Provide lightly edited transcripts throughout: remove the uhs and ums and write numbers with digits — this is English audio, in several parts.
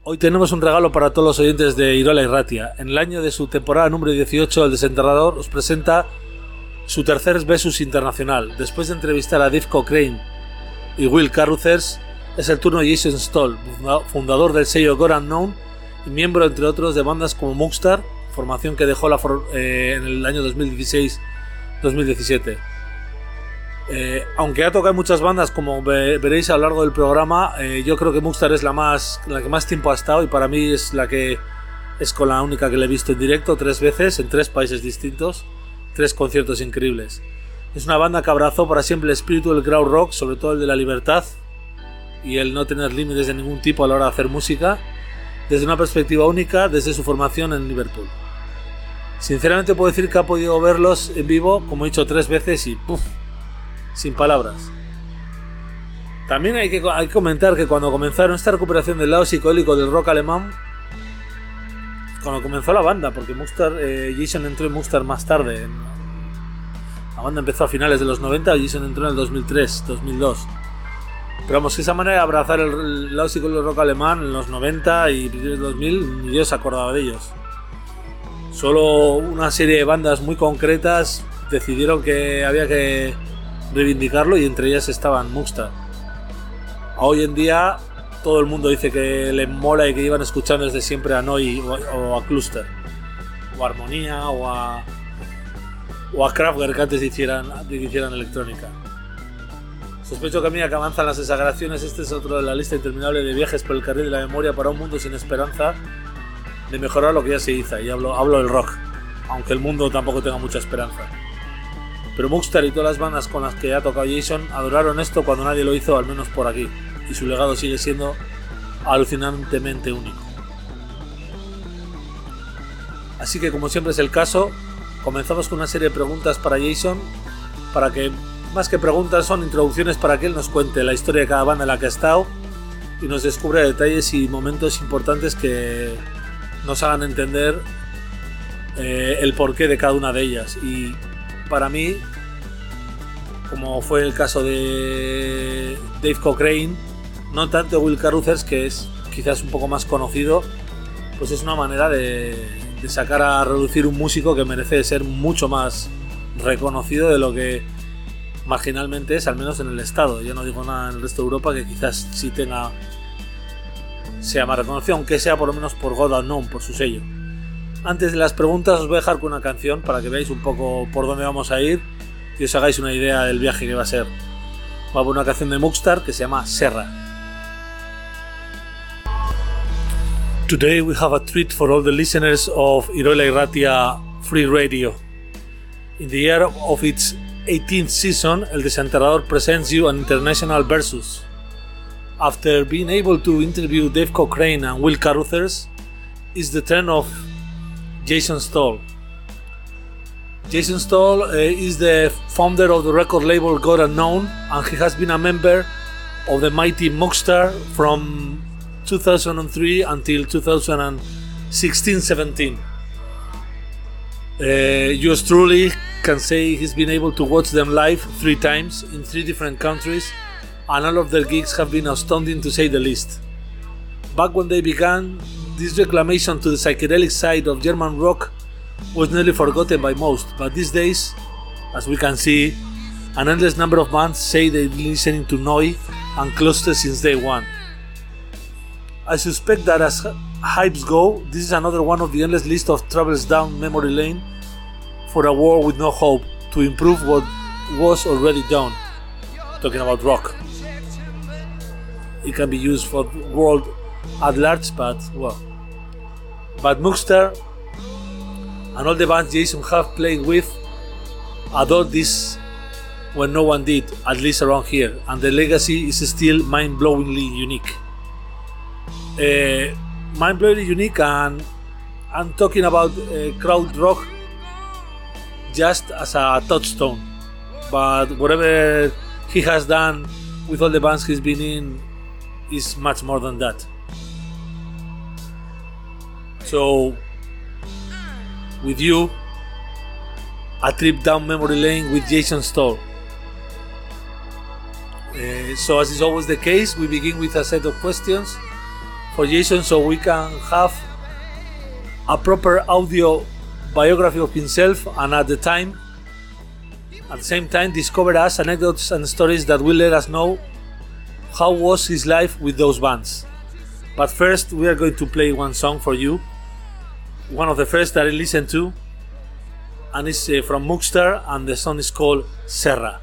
Hoy tenemos un regalo para todos los oyentes de Irola Irratia. En el año de su temporada número 18, El Desenterrador os presenta su tercer Versus internacional. Después de entrevistar a Dave Cochrane y Will Carruthers, es el turno de Jason Stoll, fundador del sello God Unknown y miembro, entre otros, de bandas como Mugstar, formación que dejó en el año 2016-2017. Aunque ha tocado en muchas bandas, como veréis a lo largo del programa, yo creo que Mugstar es la que más tiempo ha estado, y para mí es con la única que le he visto en directo 3 veces en 3 países distintos, 3 conciertos increíbles. Es una banda que abrazó para siempre el espíritu del crowd rock, sobre todo el de la libertad y el no tener límites de ningún tipo a la hora de hacer música, desde una perspectiva única desde su formación en Liverpool. Sinceramente puedo decir que he podido verlos en vivo, como he dicho, 3 veces y ¡puf!, sin palabras. También hay que comentar que cuando comenzaron esta recuperación del lado psicodélico del rock alemán, cuando comenzó la banda, porque Jason entró en Mugstar más tarde, la banda empezó a finales de los 90 y Jason entró en el 2003, 2002. Pero vamos, que esa manera de abrazar el lado psicodélico del rock alemán en los 90 y principios del 2000, ni Dios se acordaba de ellos. Solo una serie de bandas muy concretas decidieron que había que reivindicarlo, y entre ellas estaban Mugstar. Hoy en día todo el mundo dice que le mola y que iban escuchando desde siempre a Noi o a Cluster o a Armonía o a Kraftwerk antes de que hicieran electrónica. Sospecho que a medida que avanzan las exageraciones, este es otro de la lista interminable de viajes por el carril de la memoria para un mundo sin esperanza de mejorar lo que ya se hizo, y hablo del rock, aunque el mundo tampoco tenga mucha esperanza. Pero Mugstar y todas las bandas con las que ha tocado Jason adoraron esto cuando nadie lo hizo, al menos por aquí, y su legado sigue siendo alucinantemente único. Así que, como siempre es el caso, comenzamos con una serie de preguntas para Jason, para que, más que preguntas, son introducciones para que él nos cuente la historia de cada banda en la que ha estado y nos descubra detalles y momentos importantes que nos hagan entender el porqué de cada una de ellas. Y para mí, como fue el caso de Dave Cochrane, no tanto Will Carruthers, que es quizás un poco más conocido, pues es una manera de sacar a relucir un músico que merece ser mucho más reconocido de lo que marginalmente es, al menos en el estado. Yo no digo nada en el resto de Europa, que quizás sí sea más reconocido, aunque sea por lo menos por God Unknown, por su sello. Antes de las preguntas os voy a dejar con una canción para que veáis un poco por dónde vamos a ir y os hagáis una idea del viaje que va a ser. Va a poner una canción de Mugstar que se llama Serra. Today we have a treat for all the listeners of Irola Irratia Free Radio. In the year of its 18th season, El Desenterrador presents you an international versus. After being able to interview Dave Cochrane and Will Carruthers, it's the turn of Jason Stoll. Jason Stoll is the founder of the record label God Unknown, and he has been a member of the mighty Mugstar from 2003 until 2016-17. Yours truly can say he's been able to watch them live 3 times in 3 different countries, and all of their gigs have been astounding, to say the least. Back when they began, this reclamation to the psychedelic side of German rock was nearly forgotten by most, but these days, as we can see, an endless number of bands say they've been listening to Noi and Cluster since day one. I suspect that as hypes go, this is another one of the endless list of travels down memory lane for a world with no hope to improve what was already done. Talking about rock. It can be used for the world at large, but Mugstar and all the bands Jason have played with adored this when no one did, at least around here, and the legacy is still mind-blowingly unique. Mind-blowingly unique, and I'm talking about crowd rock just as a touchstone, but whatever he has done with all the bands he's been in is much more than that. So, with you, a trip down memory lane with Jason Stoll. So, as is always the case, we begin with a set of questions for Jason so we can have a proper audio biography of himself, and at the same time discover us anecdotes and stories that will let us know how was his life with those bands. But first we are going to play one song for you, one of the first that I listened to, and it's from Mookstar, and the song is called Serra.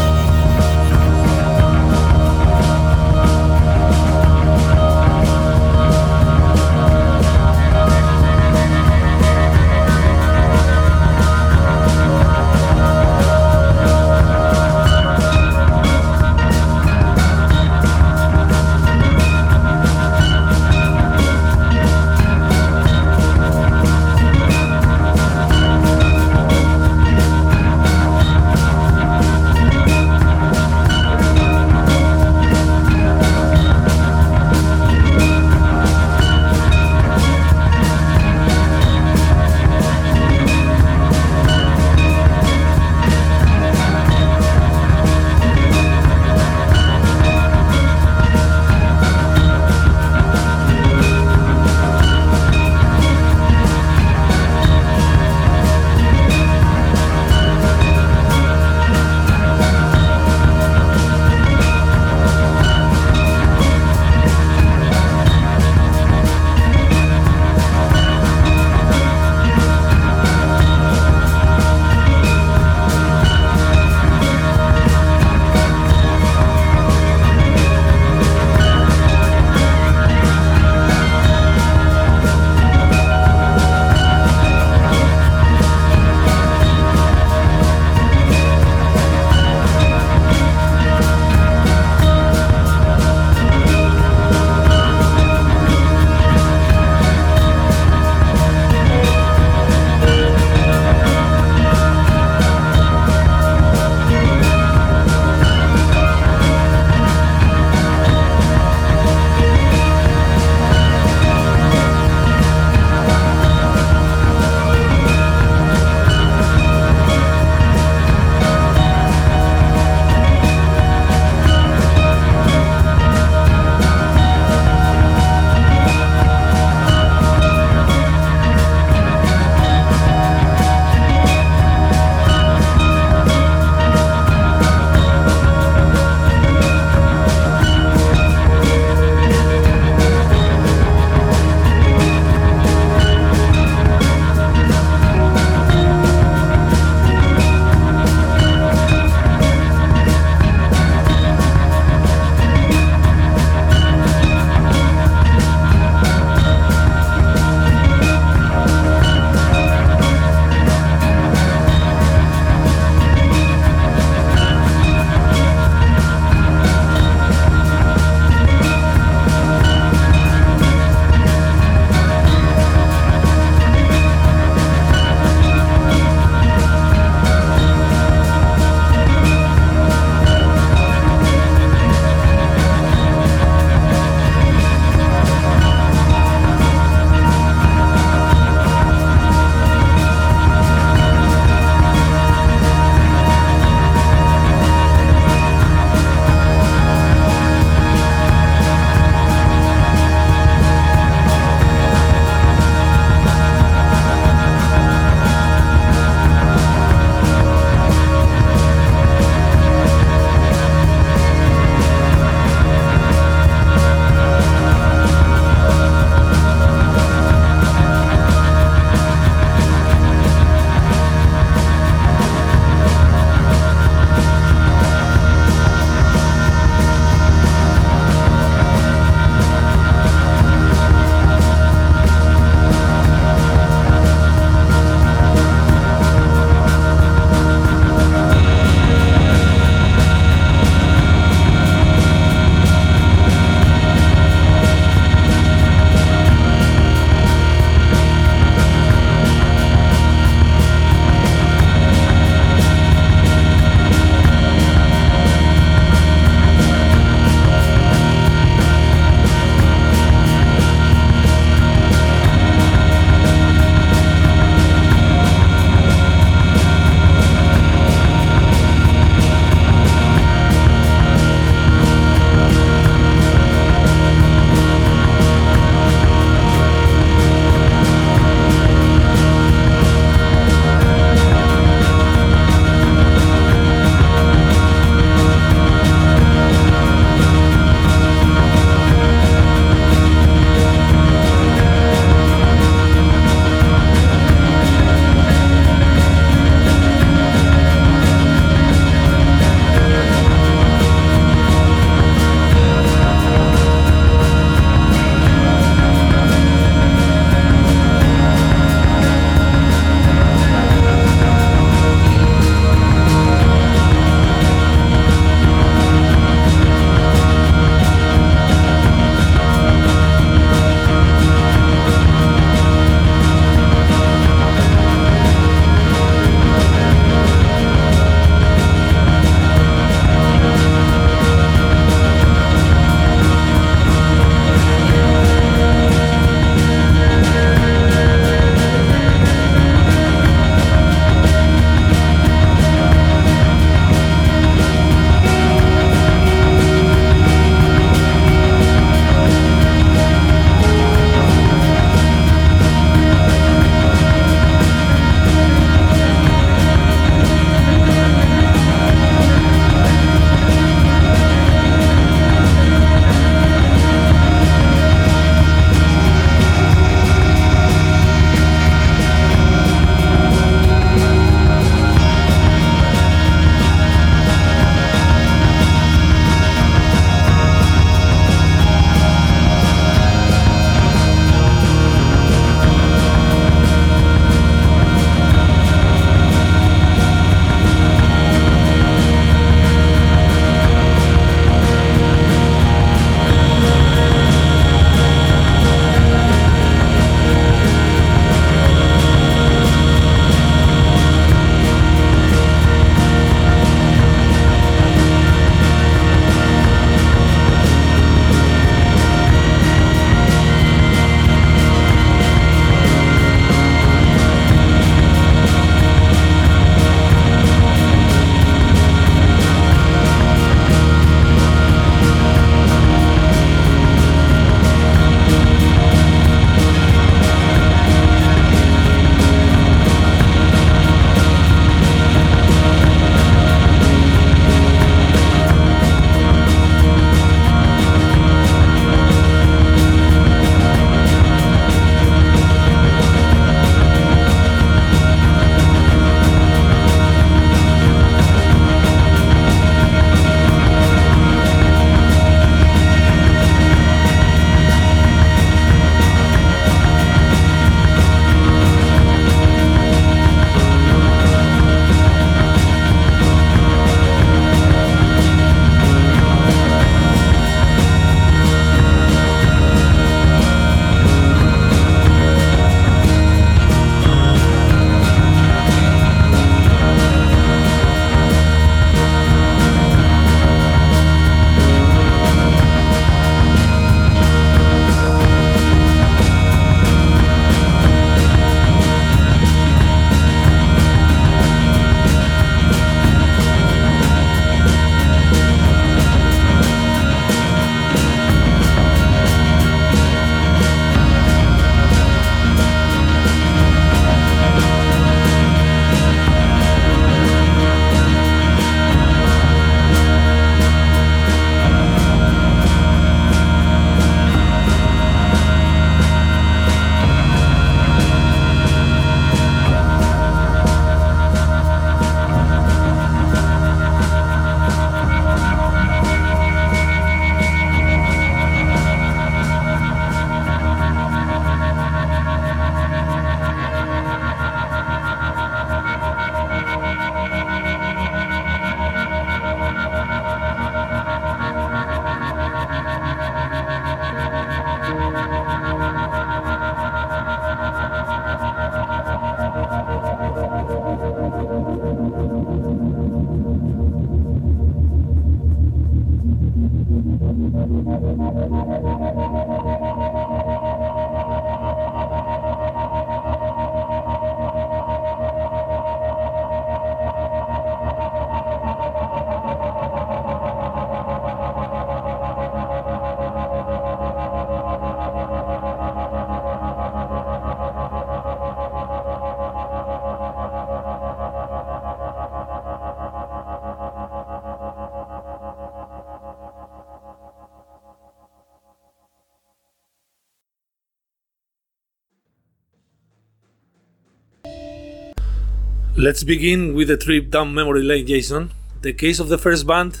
Let's begin with a trip down memory lane, Jason. The case of the first band,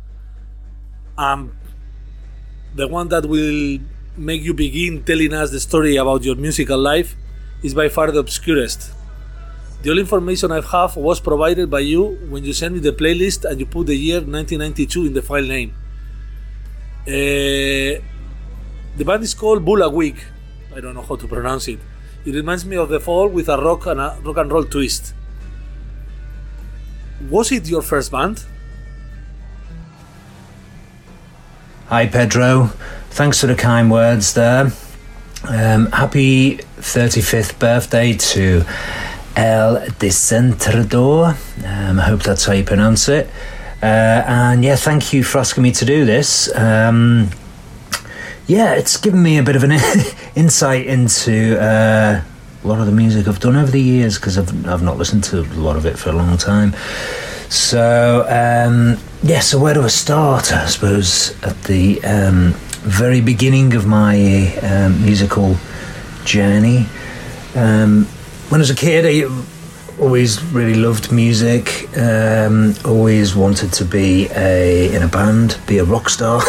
the one that will make you begin telling us the story about your musical life, is by far the obscurest. The only information I have was provided by you when you sent me the playlist and you put the year 1992 in the file name. The band is called Bullawig. I don't know how to pronounce it. It reminds me of The Fall with a rock and roll twist. Was it your first band? Hi Pedro, thanks for the kind words there. Happy 35th birthday to El Descentrador. I hope that's how you pronounce it. And yeah, thank you for asking me to do this. Yeah, it's given me a bit of an insight into a lot of the music I've done over the years, because I've not listened to a lot of it for a long time. So yeah, so where do I start? I suppose at the very beginning of my musical journey. When I was a kid, I always really loved music. Always wanted to be in a band, be a rock star.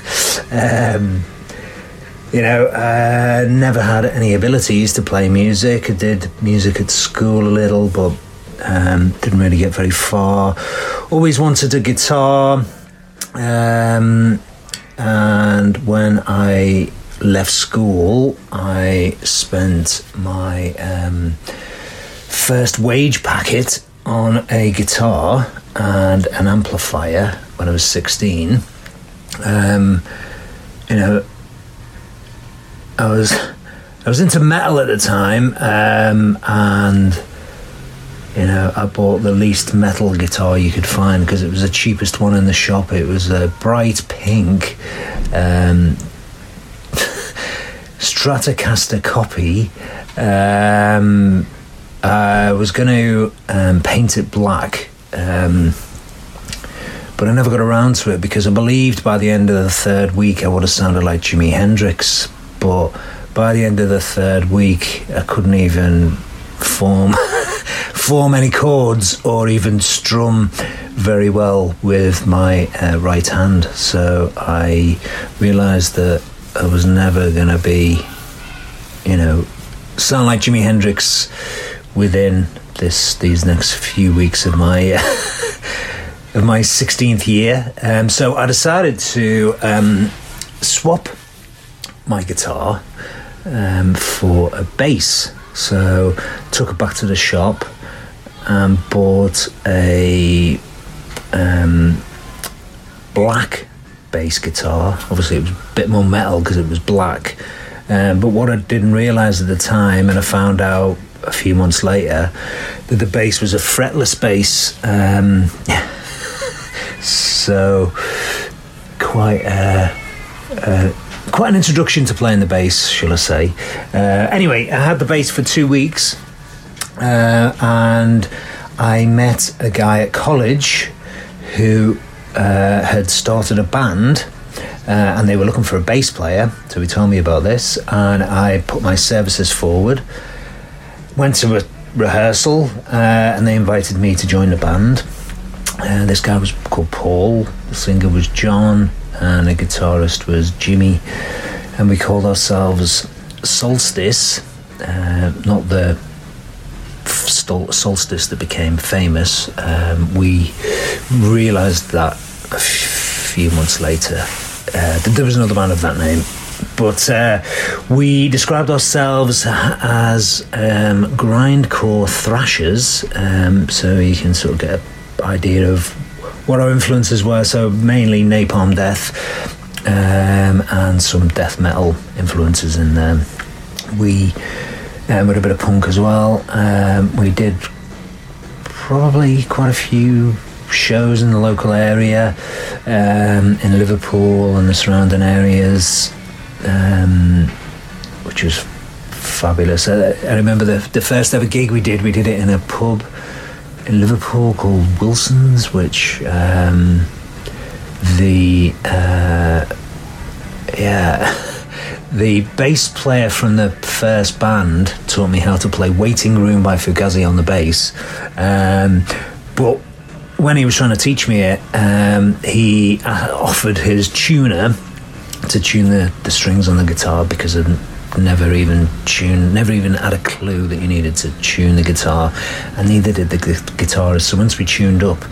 Never had any abilities to play music. I did music at school a little, but didn't really get very far. Always wanted a guitar. And when I left school, I spent my first wage packet on a guitar and an amplifier when I was 16. I was into metal at the time, and I bought the least metal guitar you could find because it was the cheapest one in the shop. It was a bright pink Stratocaster copy. I was going to paint it black, but I never got around to it because I believed by the end of the third week I would have sounded like Jimi Hendrix. But by the end of the third week, I couldn't even form any chords or even strum very well with my right hand. So I realised that I was never going to be, sound like Jimi Hendrix within these next few weeks of my of my 16th year. So I decided to swap my guitar for a bass. So took it back to the shop and bought a black bass guitar. Obviously it was a bit more metal because it was black, but what I didn't realise at the time, and I found out a few months later, that the bass was a fretless bass. So quite an introduction to playing the bass, shall I say. Anyway, I had the bass for 2 weeks, and I met a guy at college who had started a band, and they were looking for a bass player, so he told me about this, and I put my services forward, went to a rehearsal, and they invited me to join the band. This guy was called Paul, the singer was John, and the guitarist was Jimmy, and we called ourselves Solstice, not the Solstice that became famous. We realised that a few months later that there was another band of that name, but we described ourselves as grindcore thrashers, so you can sort of get an idea of what our influences were. So mainly Napalm Death, and some death metal influences in there. We with a bit of punk as well. We did probably quite a few shows in the local area, in Liverpool and the surrounding areas, which was fabulous. I remember the first ever gig we did it in a pub in Liverpool called Wilson's, which the bass player from the first band taught me how to play Waiting Room by Fugazi on the bass. But when he was trying to teach me it, he offered his tuner to tune the strings on the guitar, because I'd never even had a clue that you needed to tune the guitar, and neither did the guitarist. So once we tuned up,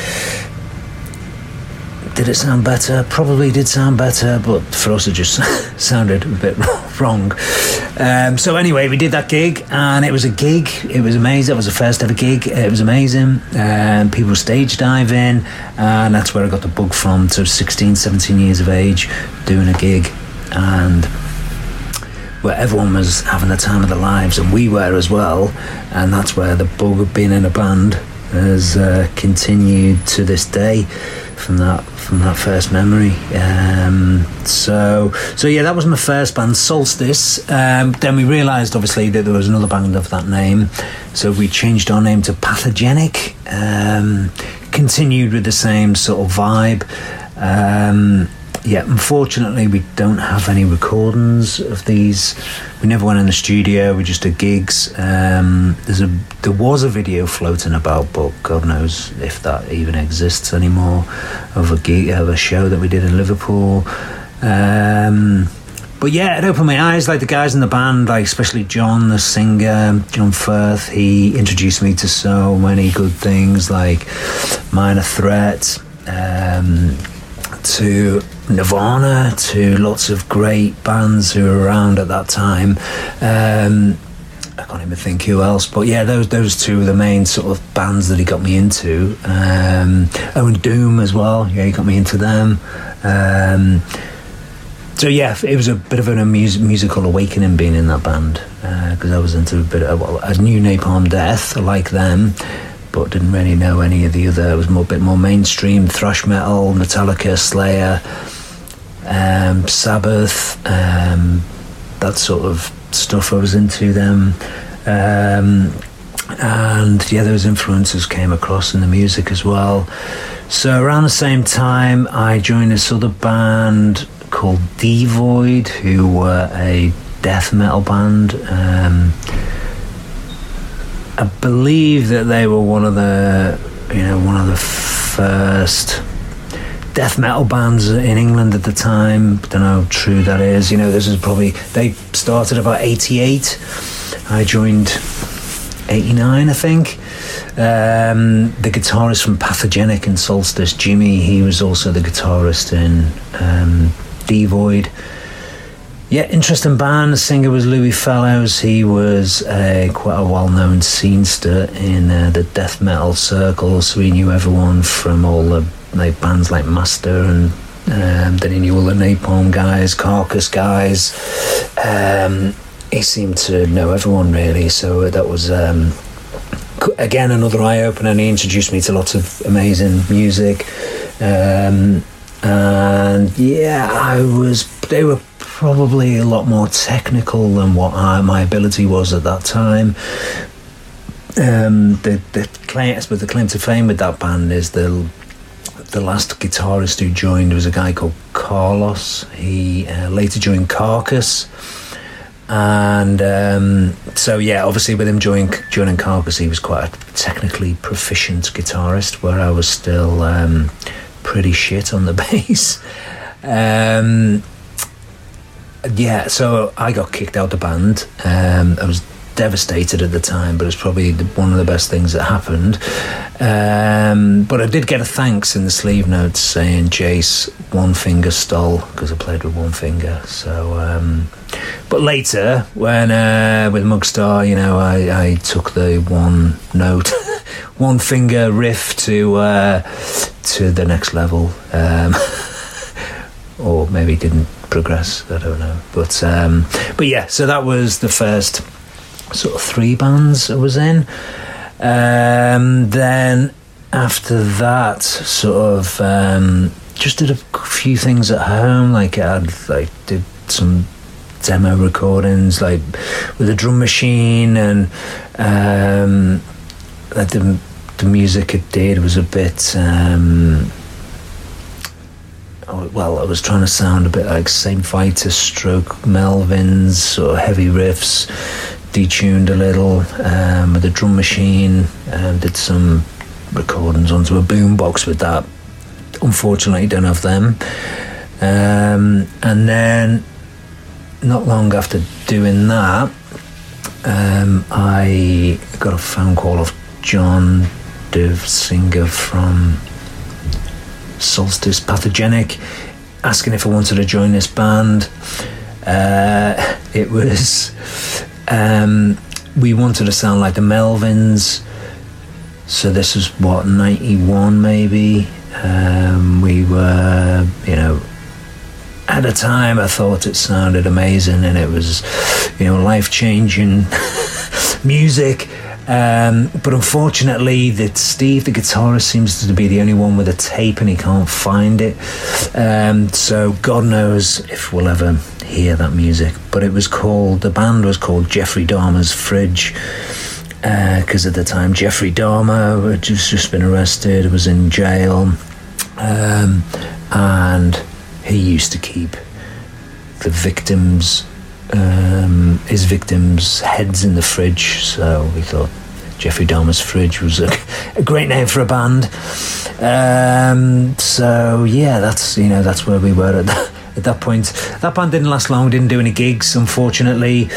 did it sound better? Probably did sound better, but for us it just sounded a bit wrong. So anyway, we did that gig, and it was a gig. It was amazing. It was the first ever gig. It was amazing. People were stage diving, and that's where I got the bug from. So 16, 17 years of age, doing a gig, and where everyone was having the time of their lives, and we were as well. And that's where the bug of being in a band has continued to this day. From that first memory. So yeah, that was my first band, Solstice. Then we realised, obviously, that there was another band of that name, so we changed our name to Pathogenic. Continued with the same sort of vibe. Yeah, unfortunately, we don't have any recordings of these. We never went in the studio. We just did gigs. There was a video floating about, but God knows if that even exists anymore, of a show that we did in Liverpool. But yeah, it opened my eyes. Like the guys in the band, like especially John, the singer, John Firth. He introduced me to so many good things, like Minor Threat, to Nirvana, to lots of great bands who were around at that time. I can't even think who else, but yeah, those two were the main sort of bands that he got me into. And Doom as well. Yeah, he got me into them. So yeah, it was a bit of a musical awakening being in that band, because I was into I knew Napalm Death, I like them, but didn't really know any of the other. It was a bit more mainstream, thrash metal, Metallica, Slayer, Sabbath, that sort of stuff I was into them. And yeah, those influences came across in the music as well. So around the same time, I joined this other band called Devoid, who were a death metal band. I believe that they were one of the first death metal bands in England at the time. Don't know how true that is. This is probably, they started about 88. I joined 89, I think. The guitarist from Pathogenic and Solstice, Jimmy, he was also the guitarist in Devoid. Yeah, interesting band. The singer was Louis Fellows. He was quite a well-known scenester in the death metal circle, so he knew everyone from all the bands like Master, and then he knew all the Napalm guys, Carcass guys. He seemed to know everyone, really, so that was again another eye-opener, and he introduced me to lots of amazing music. And yeah, they were probably a lot more technical than what my ability was at that time. The claim to fame with that band is the last guitarist who joined was a guy called Carlos. He later joined Carcass, and so yeah, obviously with him joining Carcass, he was quite a technically proficient guitarist, where I was still pretty shit on the bass. Yeah, so I got kicked out of the band. I was devastated at the time, but it's probably one of the best things that happened. But I did get a thanks in the sleeve notes saying Jace one finger stole, because I played with one finger. So but later, when with Mugstar, I took the one note one finger riff to the next level, or maybe didn't progress, I don't know, but yeah, so that was the first sort of 3 bands I was in. Then after that, sort of just did a few things at home, like I did some demo recordings, like with a drum machine, and the music it did was a bit I was trying to sound a bit like Saint Vitus stroke Melvins, sort of heavy riffs, detuned a little with a drum machine, did some recordings onto a boombox with that. Unfortunately, don't have them. And then, not long after doing that, I got a phone call of John Singer from Solstice Pathogenic, asking if I wanted to join this band. It was we wanted to sound like the Melvins, so this was what, 91 maybe. We were, at the time I thought it sounded amazing, and it was, life-changing music. But unfortunately, that Steve, the guitarist, seems to be the only one with a tape, and he can't find it. So God knows if we'll ever hear that music. But the band was called Jeffrey Dahmer's Fridge, because at the time Jeffrey Dahmer had just been arrested, was in jail, and he used to keep the victims' his victims' heads in the fridge, so we thought Jeffrey Dahmer's Fridge was a great name for a band. So yeah, that's where we were at that point. That band didn't last long, didn't do any gigs, unfortunately.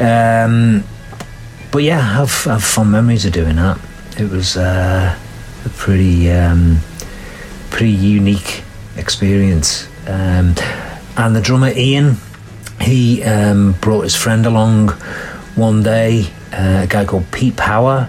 But yeah, I have fond memories of doing that. It was a pretty unique experience. And the drummer Ian, he brought his friend along one day, a guy called Pete Power,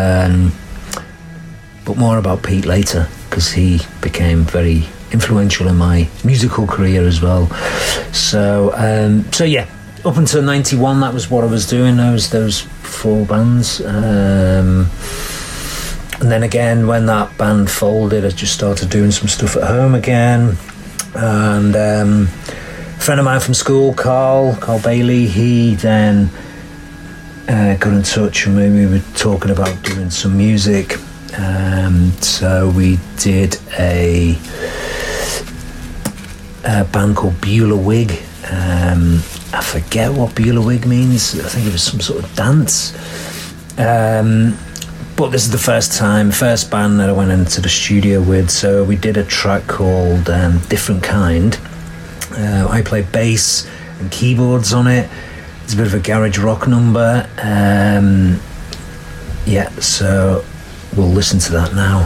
but more about Pete later, because he became very influential in my musical career as well. So yeah, up until 91, that was what I was doing, those 4 bands. And then again, when that band folded, I just started doing some stuff at home again. And a friend of mine from school, Carl Bailey, he then got in touch, and we were talking about doing some music. So we did a band called Beulah Wig. I forget what Beulah Wig means. I think it was some sort of dance. But this is the first band that I went into the studio with. So we did a track called Different Kind. I played bass and keyboards on it. It's a bit of a garage rock number. Yeah, so we'll listen to that now.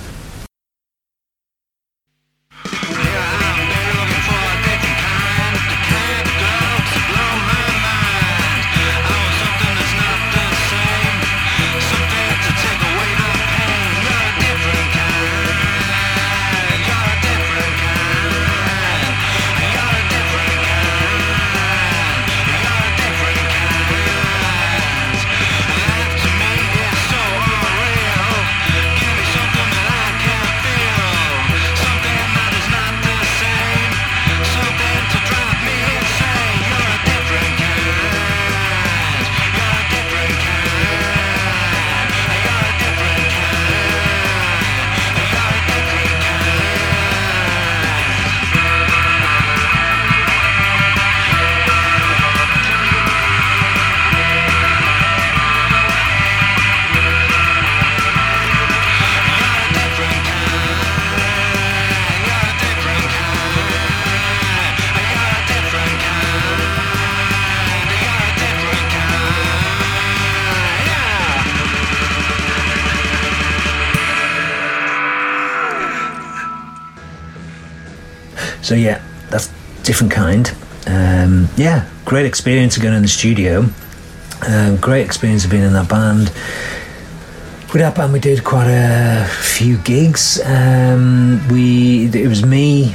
So yeah, that's Different Kind. Yeah, great experience of going in the studio. Great experience of being in that band. With that band, we did quite a few gigs. It was me,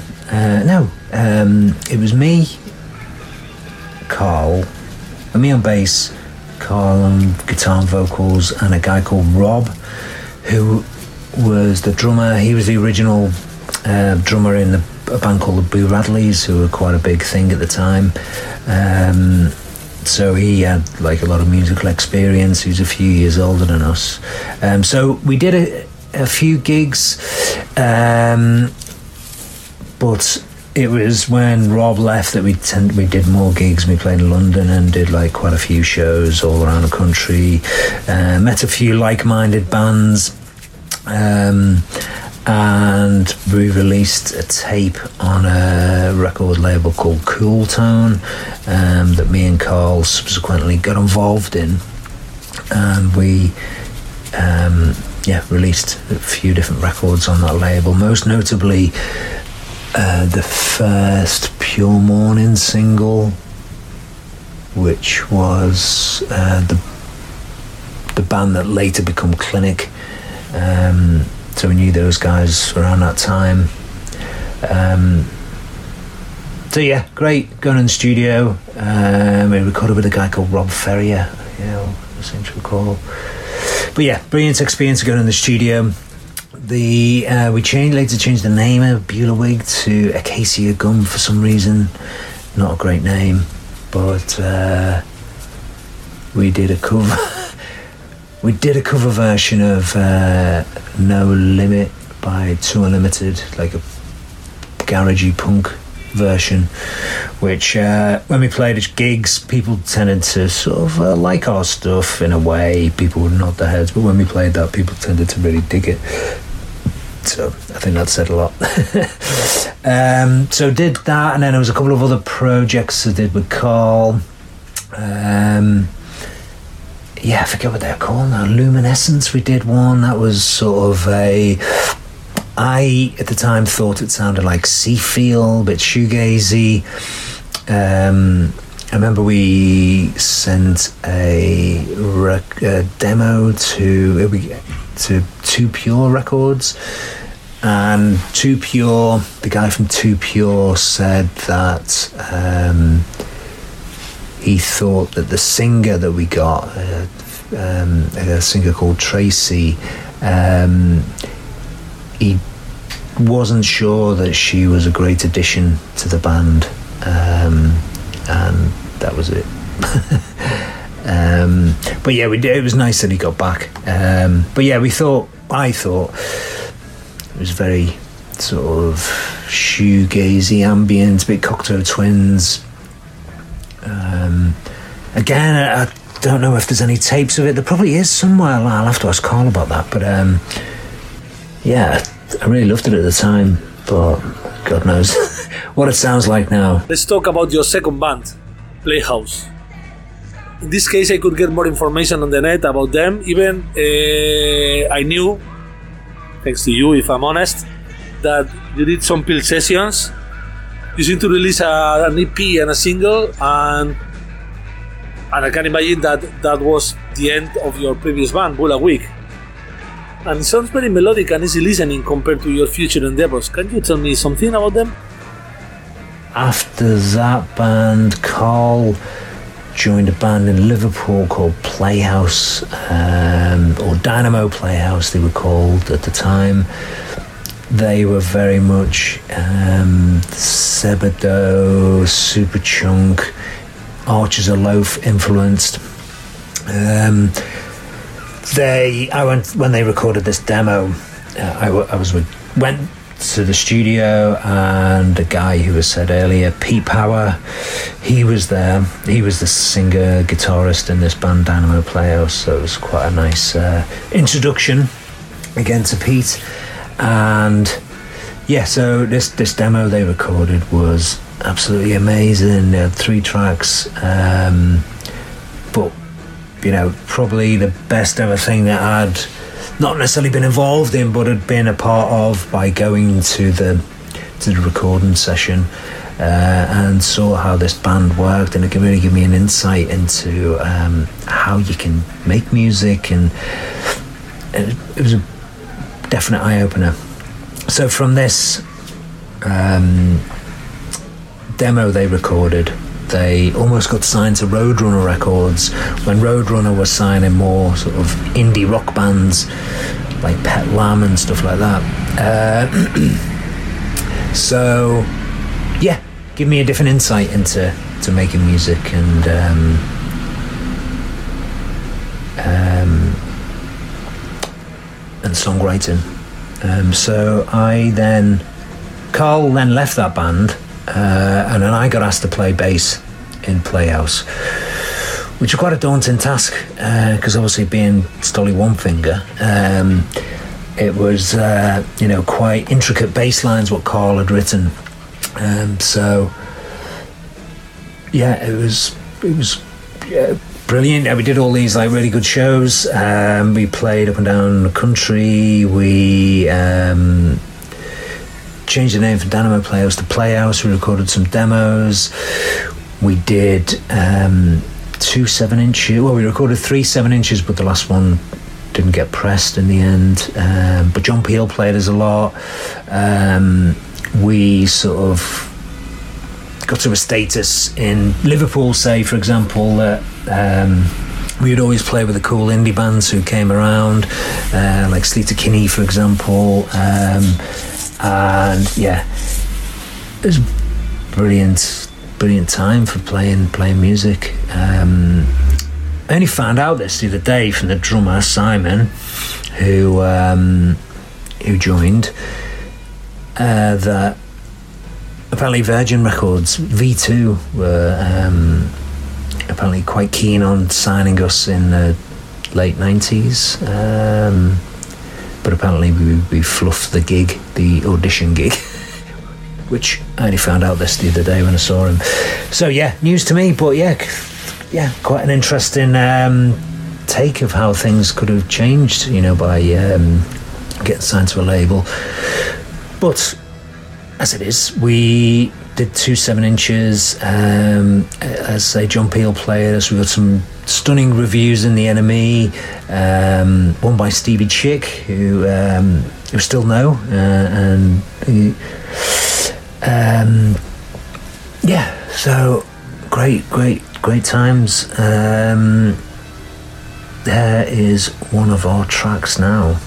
Carl, and me on bass, Carl on guitar and vocals, and a guy called Rob, who was the drummer. He was the original drummer in a band called the Boo Radleys, who were quite a big thing at the time. So he had like a lot of musical experience. He was a few years older than us. So we did a few gigs, but it was when Rob left that we did more gigs. We played in London and did like quite a few shows all around the country. Met a few like-minded bands, and we released a tape on a record label called Cool Tone that me and Carl subsequently got involved in, and we released a few different records on that label, most notably the first Pure Morning single, which was the band that later became Clinic. So we knew those guys around that time. So yeah, great. Going in the studio. We recorded with a guy called Rob Ferrier, I seem to recall. But yeah, brilliant experience going in the studio. We later changed the name of Beulah Wig to Acacia Gum for some reason. Not a great name, but we did a cover. We did a cover version of No Limit by Too Unlimited, like a garagey punk version, which when we played at gigs, people tended to sort of like our stuff in a way. People would nod their heads, but when we played that, people tended to really dig it. So I think that said a lot. So did that, and then there was a couple of other projects I did with Carl. I forget what they're called now. Luminescence, we did one. That was sort of I at the time thought it sounded like Seafeel, a bit shoegazy. I remember we sent a demo to Too Pure Records, and Too Pure, the guy from Too Pure said that he thought that the singer that we got, a singer called Tracy, he wasn't sure that she was a great addition to the band, and that was it. But yeah, it was nice that he got back. But yeah, I thought it was very sort of shoegazy, ambient, a bit Cocteau Twins. Again, I don't know if there's any tapes of it. There probably is somewhere. I'll have to ask Carl about that. But yeah, I really loved it at the time, but God knows what it sounds like now. Let's talk about your second band, Playhouse. In this case, I could get more information on the net about them. Even I knew, thanks to you, if I'm honest, that you did some Peel sessions. You seem to release an EP and a single, and I can imagine that was the end of your previous band, Beulah Wig. And it sounds very melodic and easy listening compared to your future endeavors. Can you tell me something about them? After that band, Carl joined a band in Liverpool called Playhouse, or Dynamo Playhouse they were called at the time. They were very much Sebadoh, Superchunk, Archers of Loaf influenced. When they recorded this demo, went to the studio, and a guy who was said earlier, Pete Power, he was there. He was the singer, guitarist in this band Dynamo Playhouse, so it was quite a nice introduction again to Pete. And yeah, so this demo they recorded was absolutely amazing. They had 3 tracks, but probably the best ever thing that I'd not necessarily been involved in, but had been a part of by going to the recording session, and saw how this band worked, and it really gave me an insight into how you can make music, and it was a definite eye-opener. So from this demo they recorded, they almost got signed to Roadrunner Records when Roadrunner was signing more sort of indie rock bands like Pet Lamb and stuff like that. So yeah, give me a different insight into making music and songwriting. So Carl then left that band, and then I got asked to play bass in Playhouse, which was quite a daunting task, because obviously being Stolly One Finger, it was quite intricate bass lines what Carl had written, so yeah, it was brilliant. We did all these like really good shows. We played up and down the country. We changed the name from Dynamo Playhouse to Playhouse. We recorded some demos. We did 2 7-inches. Well, we recorded 3 7-inches, but the last one didn't get pressed in the end. But John Peel played us a lot. We sort of got to a status in Liverpool, say, for example, that we would always play with the cool indie bands who came around, like Sleater Kinney, for example. And yeah, it was brilliant time for playing music. I only found out this the other day from the drummer Simon, who joined, that apparently Virgin Records V2 were apparently quite keen on signing us in the late 90s, but apparently we fluffed the audition gig, which I only found out this the other day when I saw him. So yeah, news to me, but yeah, quite an interesting take of how things could have changed, by getting signed to a label. But as it is, we did 2 7-inches. As say, John Peel played us. We got some stunning reviews in the NME, one by Stevie Chick, who still know, and so great times. There is one of our tracks now.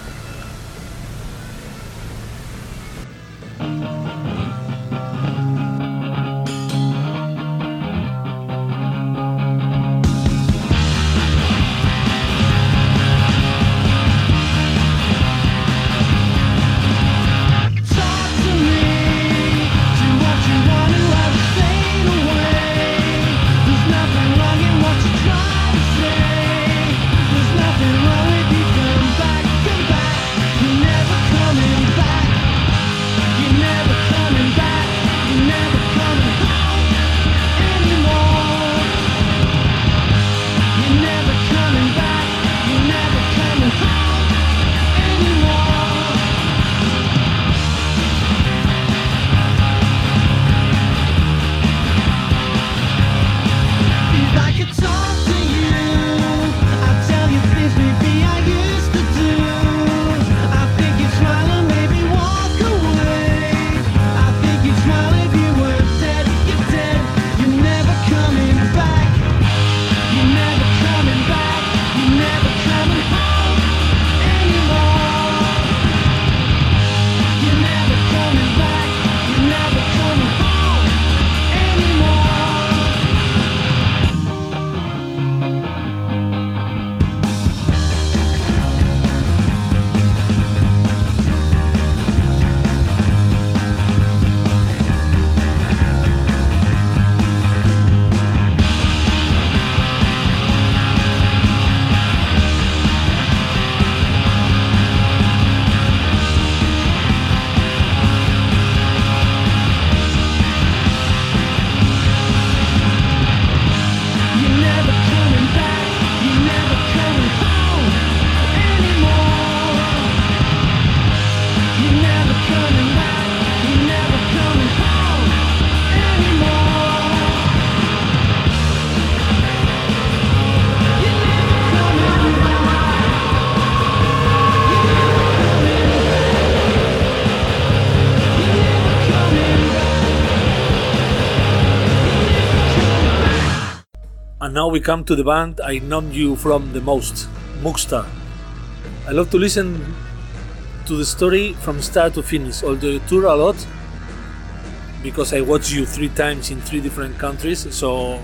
And now we come to the band I know you from the most, Mookstar. I love to listen to the story from start to finish, although you tour a lot, because I watched you 3 times in 3 different countries, so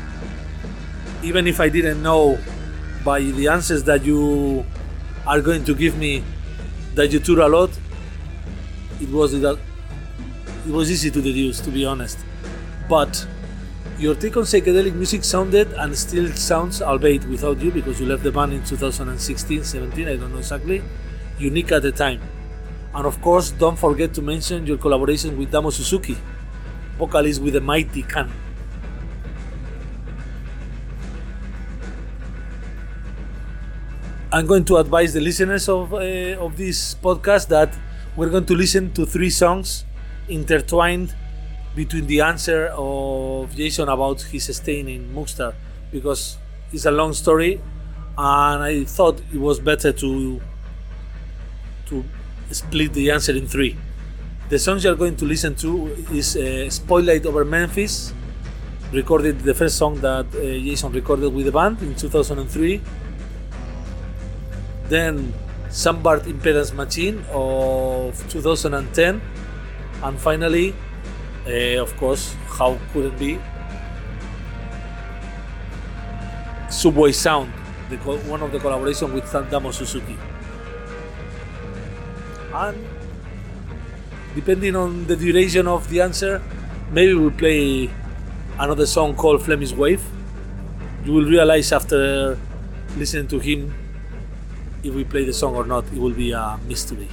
even if I didn't know by the answers that you are going to give me that you tour a lot, it was that It was easy to deduce, to be honest. But your take on psychedelic music sounded and still sounds, albeit without you, because you left the band in 2016, 17, I don't know exactly, unique at the time. And of course, don't forget to mention your collaboration with Damo Suzuki, vocalist with the mighty Can. I'm going to advise the listeners of this podcast that we're going to listen to 3 songs intertwined between the answer of Jason about his staying in Mugstar, because it's a long story and I thought it was better to split the answer in 3. The songs you're going to listen to is Spotlight Over Memphis, recorded the first song that Jason recorded with the band in 2003. Then Soundbird Impedance Machine of 2010, and finally, of course, how could it be, Subway Sound, one of the collaboration with Damo Suzuki. And depending on the duration of the answer, maybe we'll play another song called Flemish Wave. You will realize after listening to him if we play the song or not. It will be a mystery.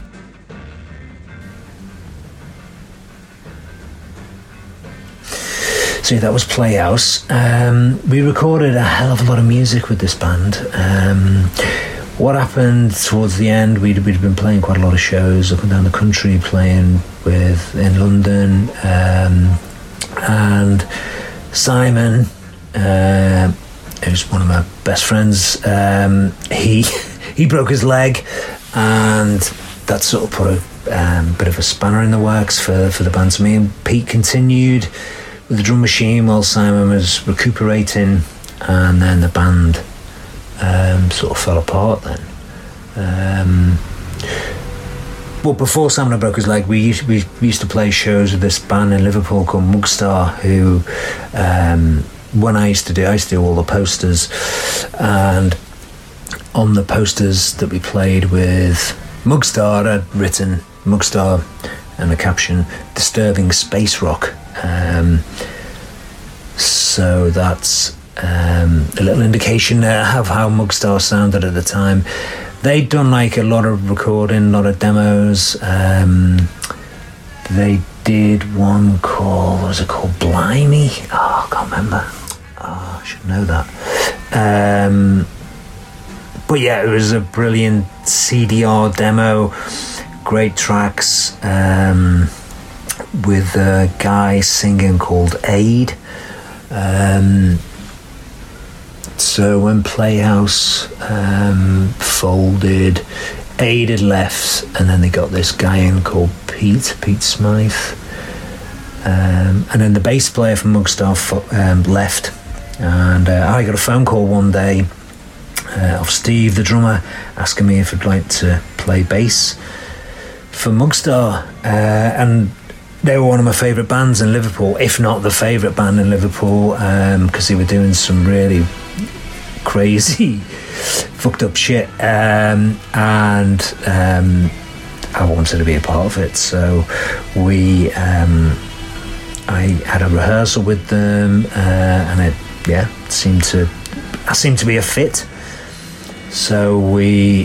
So that was Playhouse. We recorded a hell of a lot of music with this band. What happened towards the end, we'd been playing quite a lot of shows up and down the country, playing in London, and Simon, who's one of my best friends, he broke his leg, and that sort of put a bit of a spanner in the works for the band. So me and Pete continued with the drum machine while Simon was recuperating, and then the band sort of fell apart then. But before Simon broke his leg, we used to play shows with this band in Liverpool called Mugstar, who when I used to do all the posters, and on the posters that we played with Mugstar, I'd written Mugstar and a caption, "Disturbing Space Rock." So that's a little indication of how Mugstar sounded at the time. They'd done like a lot of recording, a lot of demos. They did one called, what was it called? Blimey? Oh, I can't remember. Oh, I should know that. But yeah, it was a brilliant CDR demo, great tracks, with a guy singing called Aid. So when Playhouse folded, Aid had left, and then they got this guy in called Pete Smythe, and then the bass player from Mugstar left, and I got a phone call one day of Steve, the drummer, asking me if I'd like to play bass for Mugstar, and they were one of my favourite bands in Liverpool, if not the favourite band in Liverpool, because they were doing some really crazy, fucked up shit, and I wanted to be a part of it. So I had a rehearsal with them, and I seemed to be a fit. So we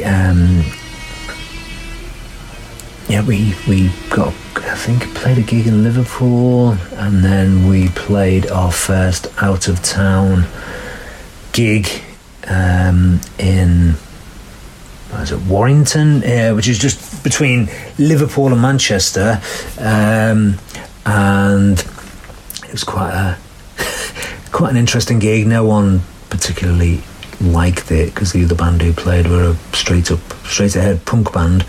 got, I think, played a gig in Liverpool, and then we played our first out of town gig in Warrington, which is just between Liverpool and Manchester, and it was quite an interesting gig. No one particularly liked it because the other band who played were a straight ahead punk band.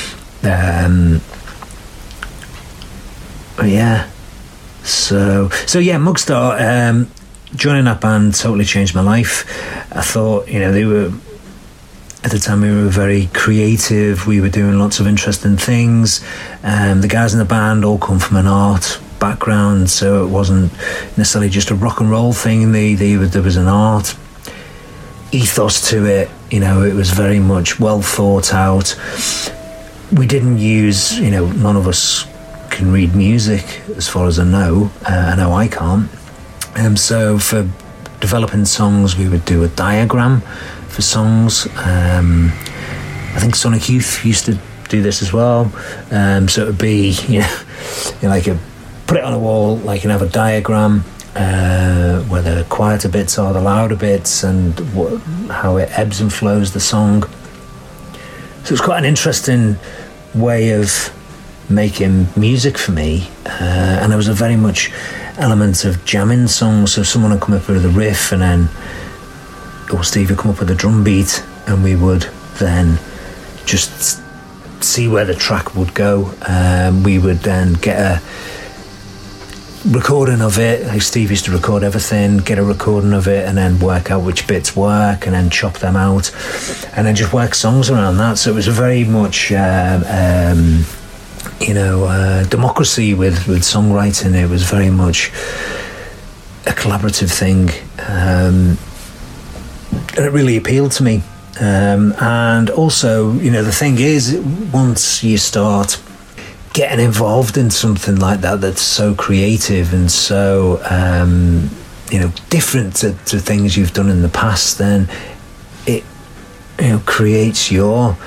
Mugstar, joining that band totally changed my life. I thought, they were, at the time, we were very creative. We were doing lots of interesting things. The guys in the band all come from an art background, so it wasn't necessarily just a rock and roll thing. There was an art ethos to it. It was very much well thought out. We didn't use, none of us can read music, as far as I know. I know I can't. So for developing songs, we would do a diagram for songs. I think Sonic Youth used to do this as well. So it would be, like put it on a wall, like you have a diagram where the quieter bits are, the louder bits, and how it ebbs and flows the song. So it's quite an interesting way of making music for me, and there was a very much element of jamming songs. So someone would come up with a riff, and then Steve would come up with a drum beat, and we would then just see where the track would go. We would then get a recording of it. Like Steve used to record everything, get a recording of it, and then work out which bits work, and then chop them out, and then just work songs around that. So it was a very much democracy with songwriting. It was very much a collaborative thing, and it really appealed to me. And also, the thing is, once you start getting involved in something like that that's so creative and so different to things you've done in the past, then it creates your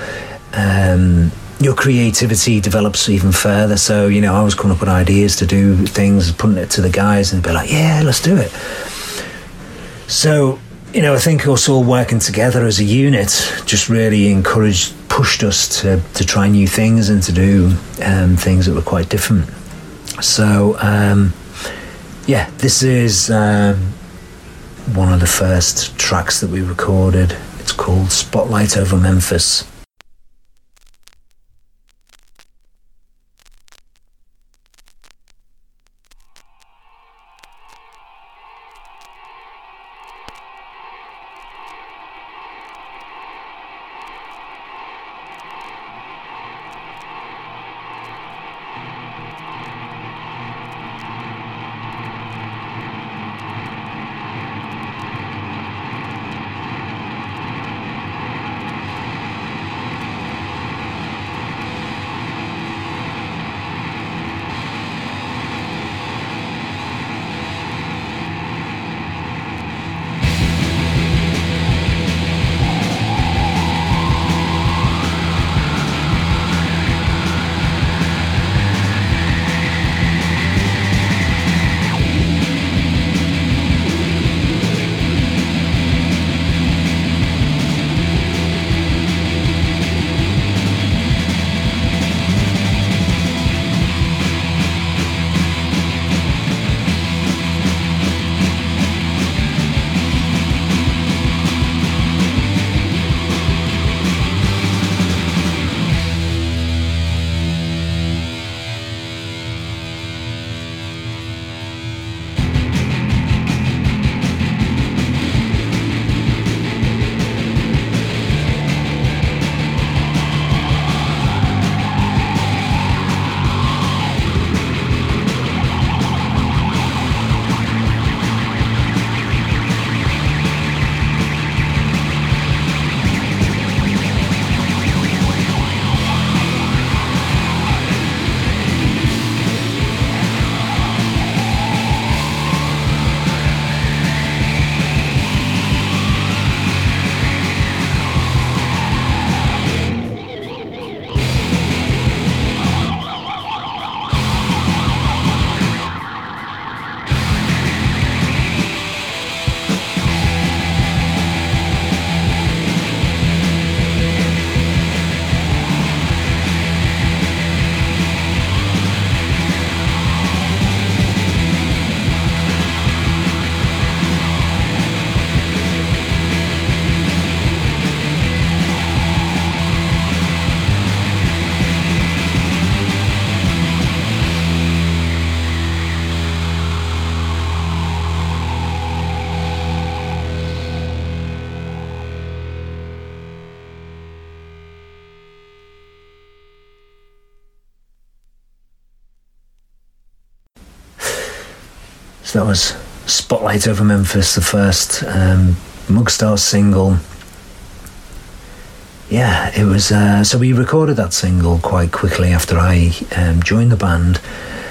creativity develops even further. So I was coming up with ideas to do things, putting it to the guys, and they'd be like, yeah, let's do it. So I think us all working together as a unit just really pushed us to try new things and to do things that were quite different. So this is one of the first tracks that we recorded. It's called Spotlight Over Memphis. So that was Spotlight Over Memphis, the first Mugstar single. yeah, it was. So we recorded that single quite quickly after I joined the band.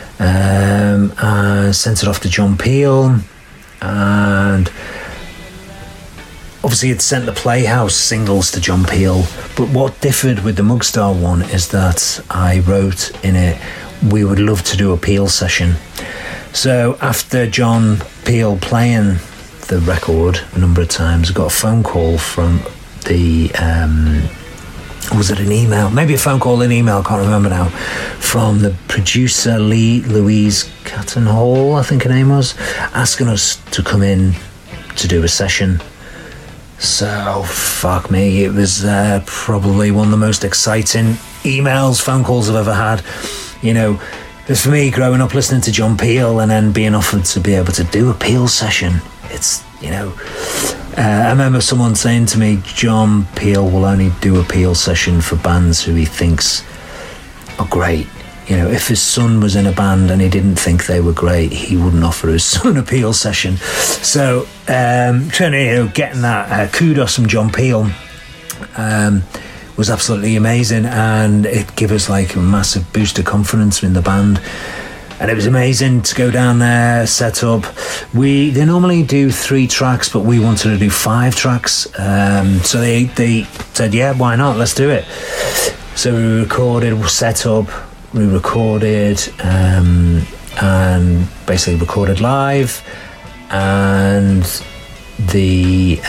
I sent it off to John Peel, and obviously it sent the Playhouse singles to John Peel. But what differed with the Mugstar one is that I wrote in it, we would love to do a Peel session. So after John Peel playing the record a number of times, I got a phone call from the was it an email? Maybe a phone call, an email, I can't remember now, from the producer Louise Cattenhall, I think her name was, asking us to come in to do a session. So fuck me, it was probably one of the most exciting emails, phone calls I've ever had. You know, for me, growing up listening to John Peel and then being offered to be able to do a Peel session, it's, you know, I remember someone saying to me, John Peel will only do a Peel session for bands who he thinks are great. You know, if his son was in a band and he didn't think they were great, he wouldn't offer his son a Peel session. So, getting that kudos from John Peel was absolutely amazing, and it gave us like a massive boost of confidence in the band. And it was amazing to go down there, set up. They normally do 3 tracks, but we wanted to do 5 tracks. So they said, yeah, why not? Let's do it. So we recorded, set up, re-recorded, and basically recorded live. And the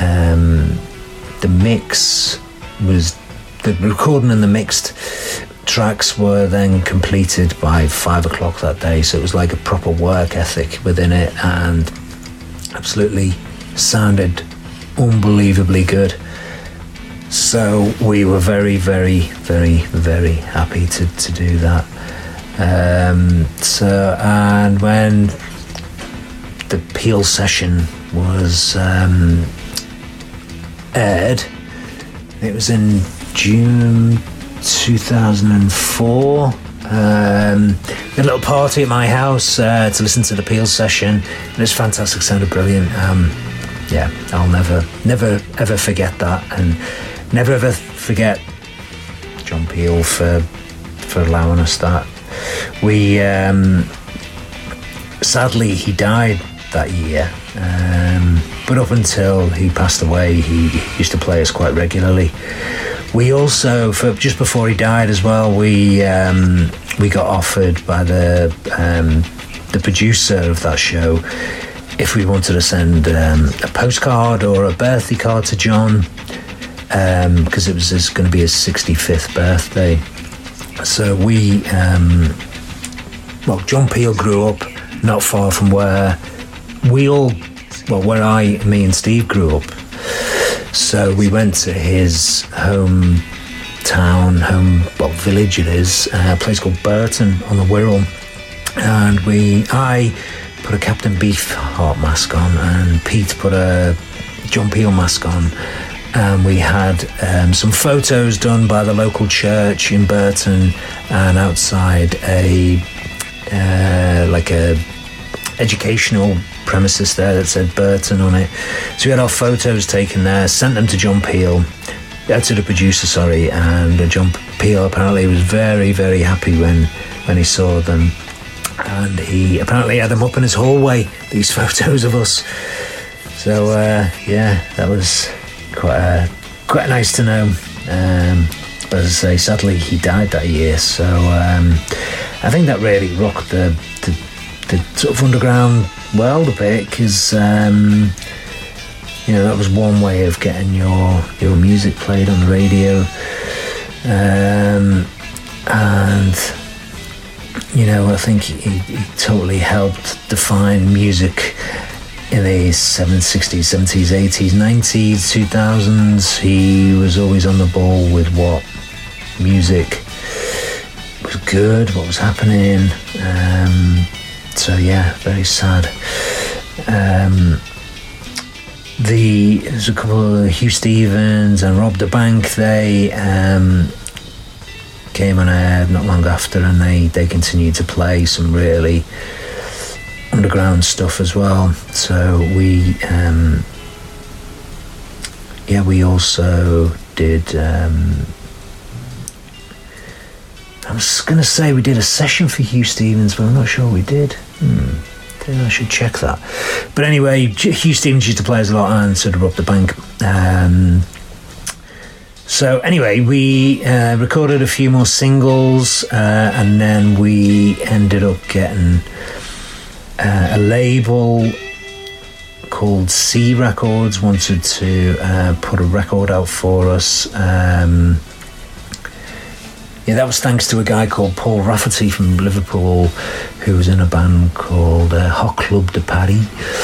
mix was, the recording and the mixed tracks were then completed by 5 o'clock that day, so it was like a proper work ethic within it, and absolutely sounded unbelievably good. So we were very, very, very, very happy to do that. And when the Peel session was aired, it was in June 2004. We had a little party at my house to listen to the Peel session. It was fantastic, sounded brilliant. Yeah, I'll never ever forget that, and never ever forget John Peel for allowing us that. We sadly he died that year, but up until he passed away, he used to play us quite regularly. We also, just before he died as well, we got offered by the producer of that show if we wanted to send a postcard or a birthday card to John, because it was going to be his 65th birthday. So John Peel grew up not far from where me and Steve grew up. So we went to his village it is, a place called Burton on the Wirral, and I put a Captain Beefheart mask on, and Pete put a John Peel mask on, and we had some photos done by the local church in Burton, and outside a educational premises there that said Burton on it. So we had our photos taken there, sent them to John Peel, to the producer, sorry, and John Peel apparently was very, very happy when he saw them, and he apparently had them up in his hallway, these photos of us. So that was quite nice to know. But as I say, sadly he died that year, so I think that really rocked the sort of underground world a bit, because that was one way of getting your music played on the radio, and I think he totally helped define music in the 60s, 70s, 80s, 90s, 2000s. He was always on the ball with what music was good, what was happening. So yeah, very sad. There's a couple of Hugh Stevens and Rob the Bank. They came on air not long after, and they continued to play some really underground stuff as well. So we also did. I was going to say we did a session for Hugh Stevens, but I'm not sure we did. I should check that. But anyway, Hugh Stevens used to play us a lot, and so did Rob the Bank. So anyway, we recorded a few more singles, and then we ended up getting a label called C Records wanted to put a record out for us. That was thanks to a guy called Paul Rafferty from Liverpool, who was in a band called Hot Club de Paris.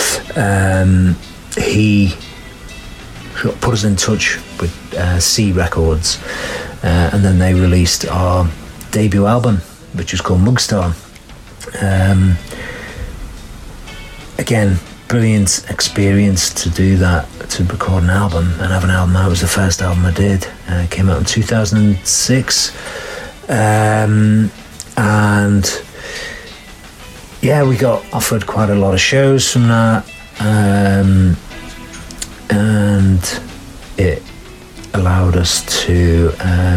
He put us in touch with C Records, and then they released our debut album, which was called Mugstar. Again, brilliant experience to do that, to record an album and have an album out. It was the first album I did. It came out in 2006. And yeah, we got offered quite a lot of shows from that, and it allowed us to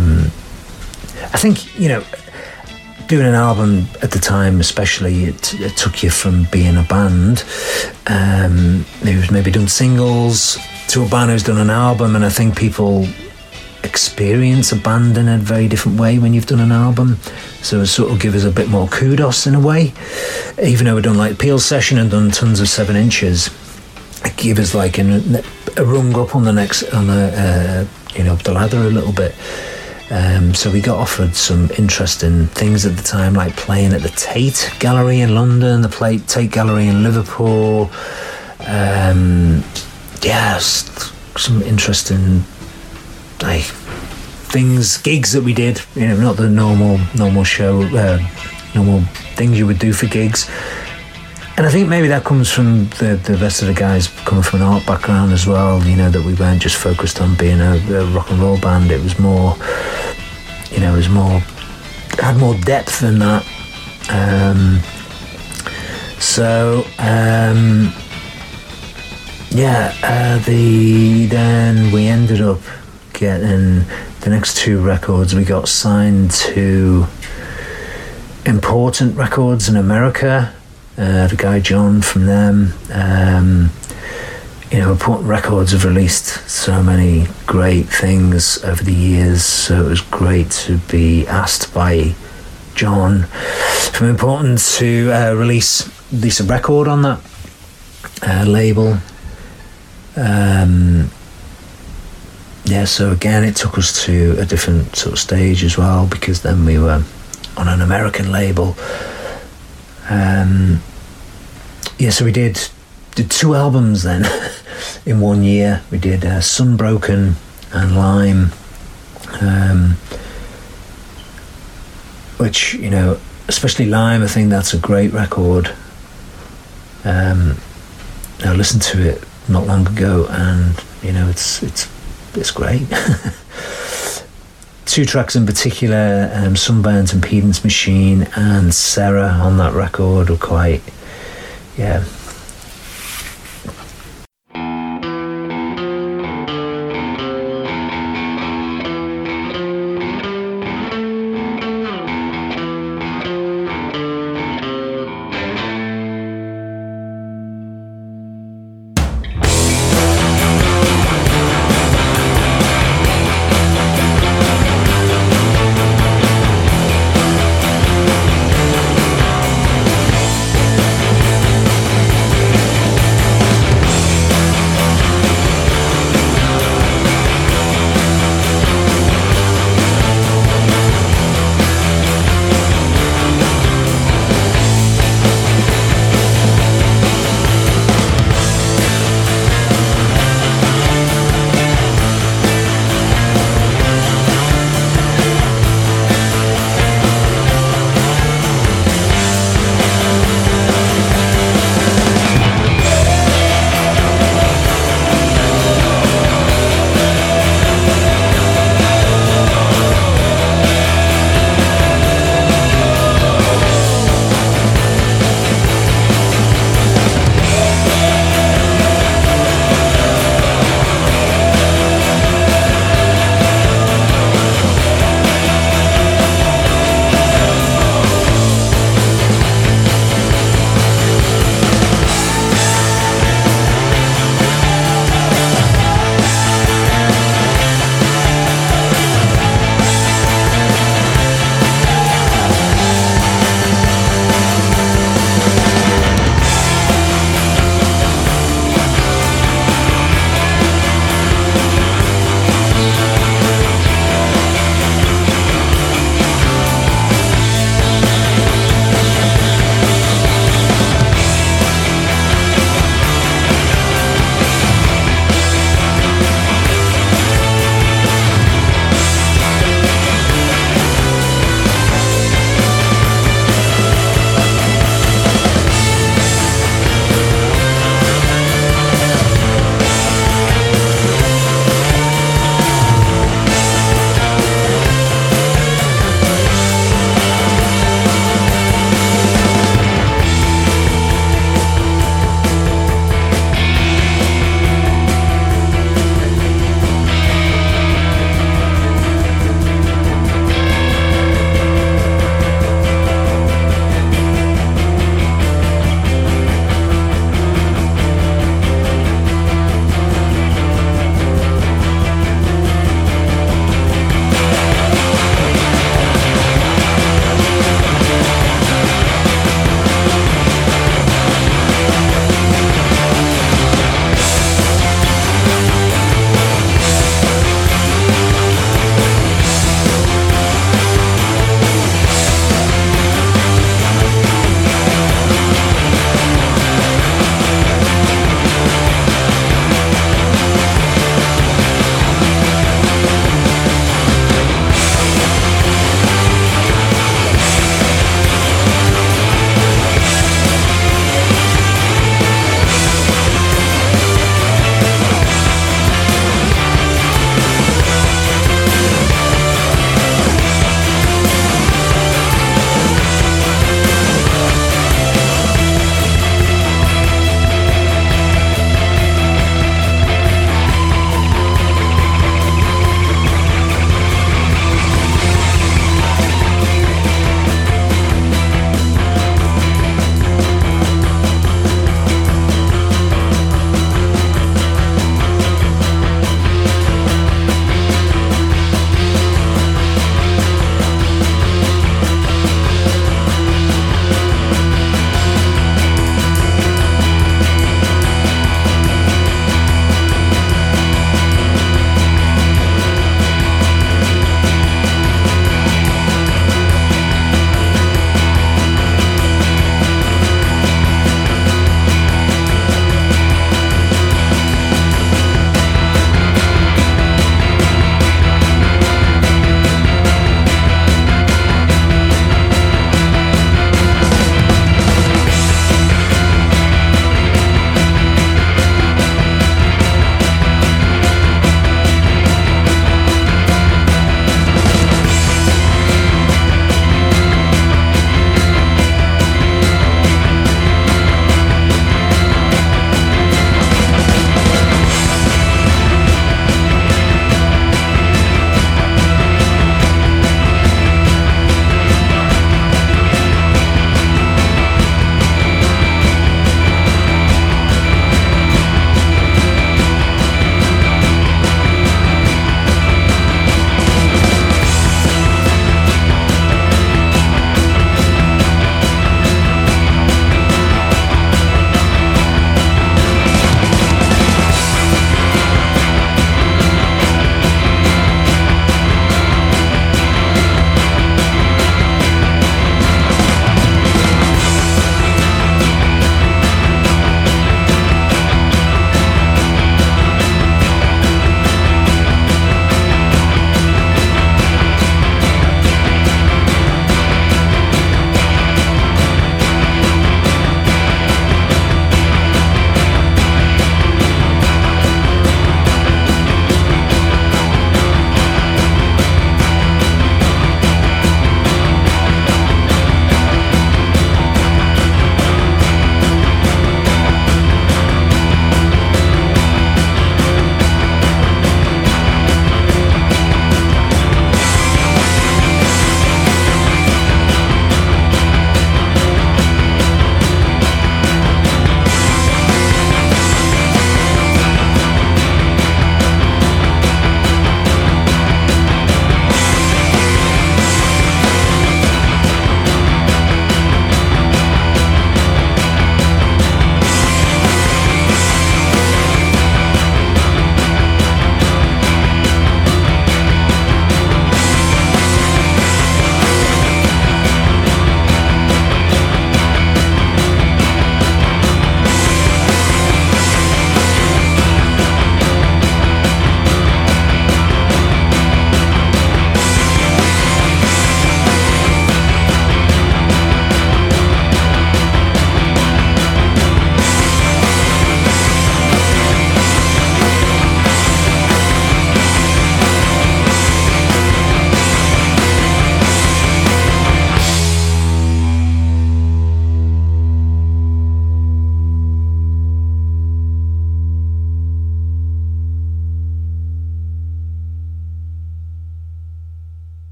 I think, doing an album at the time especially, it took you from being a band who's maybe done singles to a band who's done an album, and I think people experience a band in a very different way when you've done an album, so it sort of give us a bit more kudos in a way. Even though we've done like Peel Session and done tons of 7 inches, it gave us like a rung up on the next, up the ladder a little bit. So we got offered some interesting things at the time, like playing at the Tate Gallery in London, the Tate Gallery in Liverpool. Some interesting gigs that we did, not the normal show, normal things you would do for gigs. And I think maybe that comes from the rest of the guys coming from an art background as well, that we weren't just focused on being a rock and roll band. It was more, had more depth than that. Then we ended up getting the next 2 records. We got signed to Important Records in America. The guy John from them. Important Records have released so many great things over the years, so it was great to be asked by John from Important to release a record on that label. So again, it took us to a different sort of stage as well, because then we were on an American label. So we did 2 albums then in 1 year. We did Sunbroken and Lime, which, especially Lime, I think that's a great record. I listened to it not long ago, and it's great. 2 tracks in particular, Sunburnt Impedance Machine and Sarah on that record, were quite,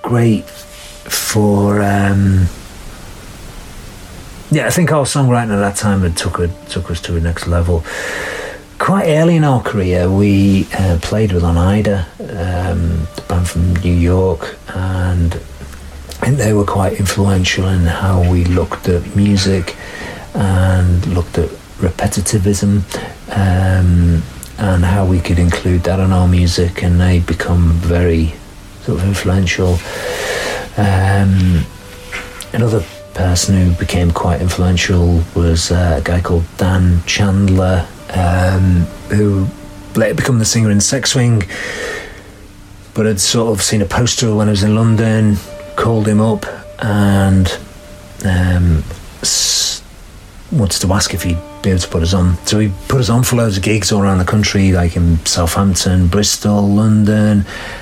great for I think our songwriting at that time had took us to the next level. Quite early in our career, we played with Oneida, the band from New York, and I think they were quite influential in how we looked at music and looked at repetitivism, and how we could include that in our music, and they become very sort of influential. Another person who became quite influential was a guy called Dan Chandler, who later became the singer in Sex Swing, but had sort of seen a poster when I was in London, called him up and wanted to ask if he'd be able to put us on. So he put us on for loads of gigs all around the country, like in Southampton, Bristol, London.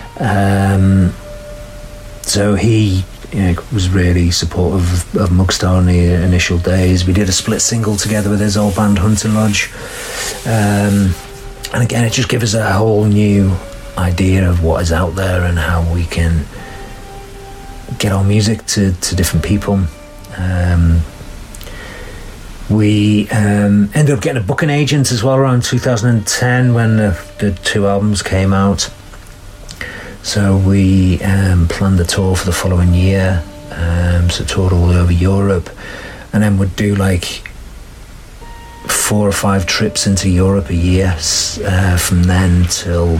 So he was really supportive of Mugstar in the initial days. We did a split single together with his old band Hunting Lodge. And again, it just gives us a whole new idea of what is out there and how we can get our music to different people. We ended up getting a booking agent as well around 2010 when the two albums came out. So we planned the tour for the following year, so toured all over Europe, and then would do like 4 or 5 trips into Europe a year from then till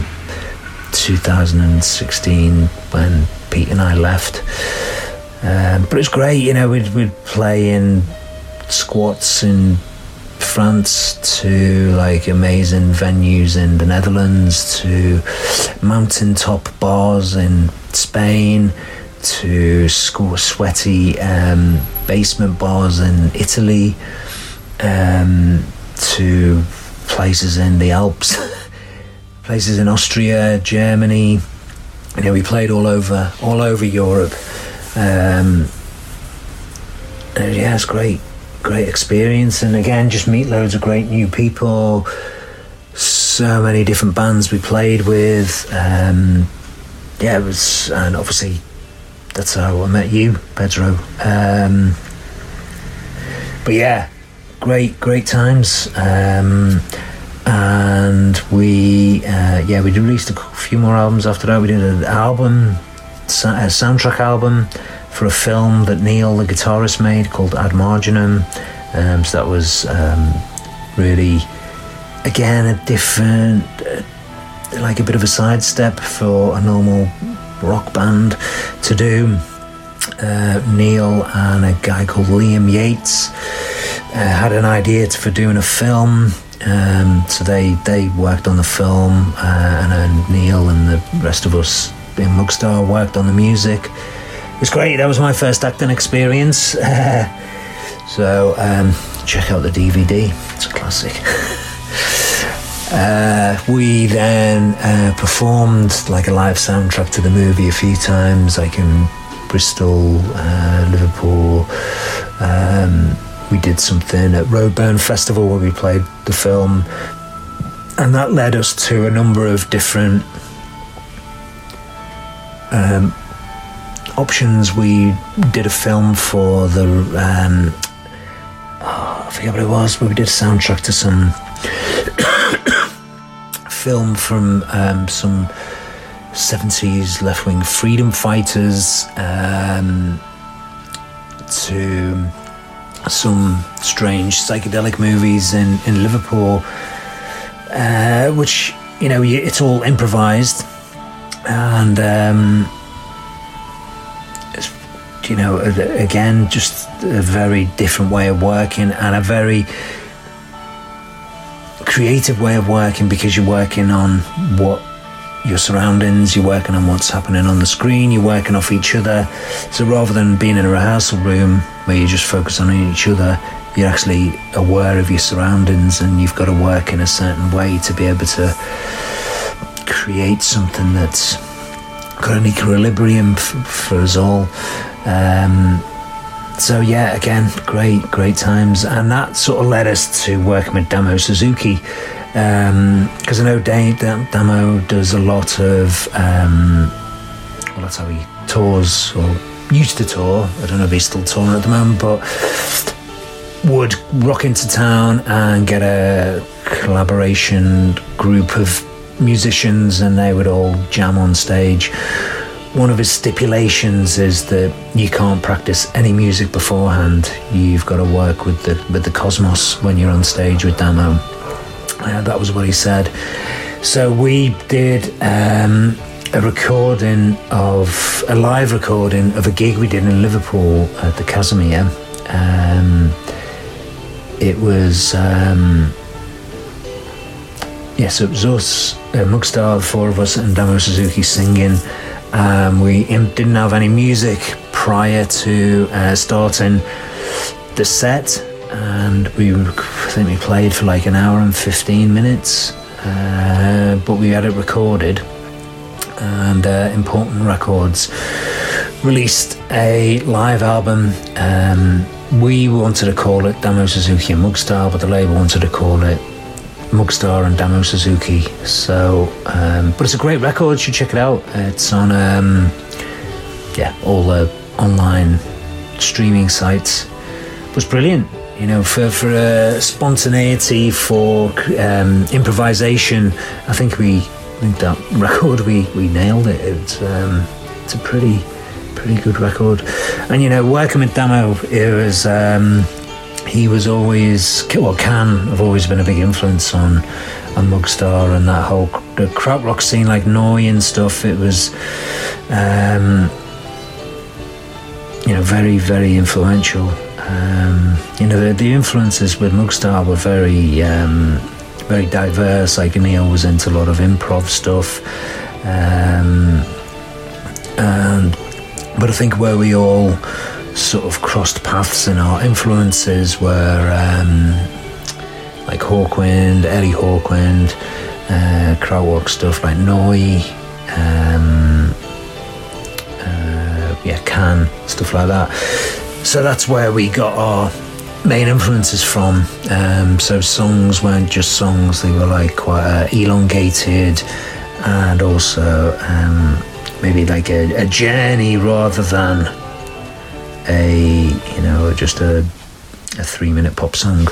2016 when Pete and I left. But it was great, we'd play in squats in France to like amazing venues in the Netherlands, to mountaintop bars in Spain, to sweaty basement bars in Italy, to places in the Alps, places in Austria, Germany. We played all over Europe. It's great experience, and again just meet loads of great new people, so many different bands we played with. It was, and obviously that's how I met you, Pedro. But yeah, great times. And we released a few more albums after that. We did an album, a soundtrack album for a film that Neil, the guitarist, made called Ad Marginum. So that was really, again, a different, like a bit of a sidestep for a normal rock band to do. Neil and a guy called Liam Yates had an idea for doing a film. So they worked on the film, and then Neil and the rest of us in Mugstar worked on the music. It was great. That was my first acting experience. So check out the DVD. It's a classic. We then performed like a live soundtrack to the movie a few times, like in Bristol, Liverpool. We did something at Roadburn Festival where we played the film, and that led us to a number of different options. We did a film for the I forget what it was, but we did a soundtrack to some film from some 70s left-wing freedom fighters, to some strange psychedelic movies in Liverpool, which it's all improvised, and again, just a very different way of working and a very creative way of working, because you're working on what your surroundings, you're working on what's happening on the screen, you're working off each other. So rather than being in a rehearsal room where you just focus on each other, you're actually aware of your surroundings, and you've got to work in a certain way to be able to create something that's got an equilibrium for us all. So yeah, again, great times, and that sort of led us to working with Damo Suzuki, because I know Damo does a lot of that's how he tours, or used to tour. I don't know if he's still touring at the moment, but would rock into town and get a collaboration group of musicians, and they would all jam on stage. One of his stipulations is that you can't practice any music beforehand. You've got to work with the cosmos when you're on stage with Damo. That was what he said. So we did a live recording of a gig we did in Liverpool at the Casimir. It was so it was us, Mugstar, the four of us, and Damo Suzuki singing. We didn't have any music prior to starting the set, and I think we played for like an hour and 15 minutes, but we had it recorded. And Important Records released a live album. We wanted to call it Damo Suzuki and Mugstar, but the label wanted to call it Mugstar and Damo Suzuki. So, but it's a great record. You should check it out. It's on all the online streaming sites. It was brilliant, you know, for spontaneity, for improvisation. I think that record we nailed it. It's a pretty good record. And you know, working with Damo, it was he was always, can have always been a big influence on Mugstar and that whole the krautrock scene, like Noi and stuff. It was very, very influential. The influences with Mugstar were very very diverse. Like Neil was into a lot of improv stuff, but I think where we all sort of crossed paths in our influences were like Hawkwind, Eddie Hawkwind, krautrock stuff like Noi, Can, stuff like that. So that's where we got our main influences from. So songs weren't just songs, they were like quite elongated, and also maybe like a journey rather than just a 3-minute pop song.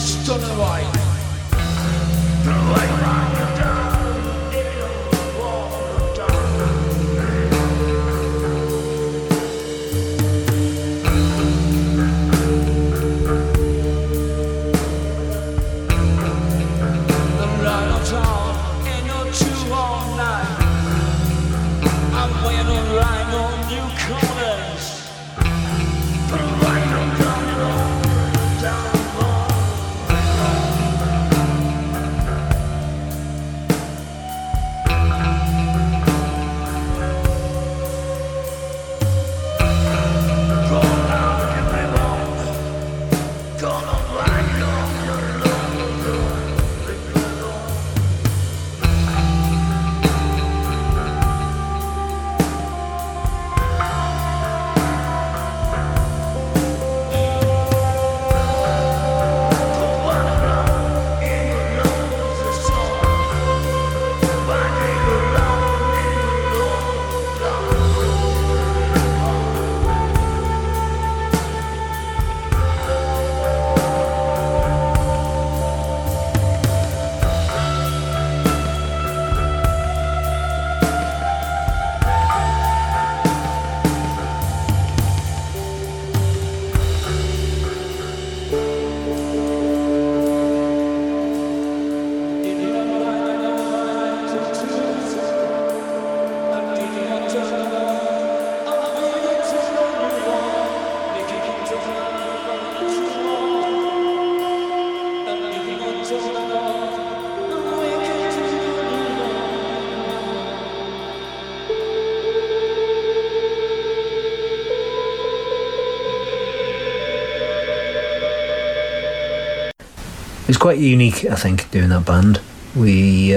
It's quite unique, I think, doing that band. We,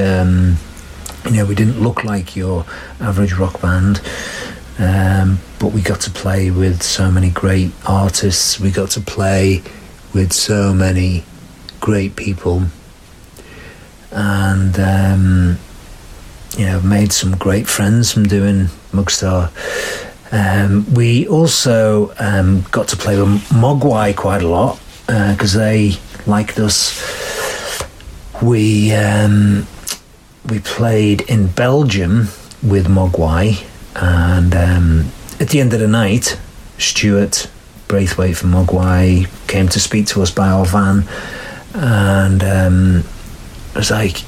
we didn't look like your average rock band, but we got to play with so many great artists. We got to play with so many great people, and made some great friends from doing Mugstar. We also got to play with Mogwai quite a lot because they liked us. We played in Belgium with Mogwai, and at the end of the night, Stuart Braithwaite from Mogwai came to speak to us by our van, and was like,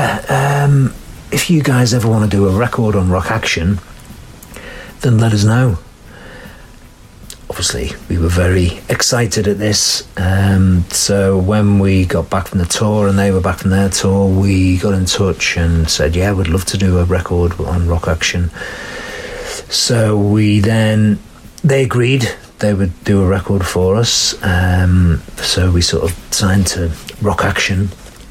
if you guys ever want to do a record on Rock Action, then let us know. Obviously, we were very excited at this. So when we got back from the tour and they were back from their tour, we got in touch and said, we'd love to do a record on Rock Action. So they agreed they would do a record for us. So we sort of signed to Rock Action.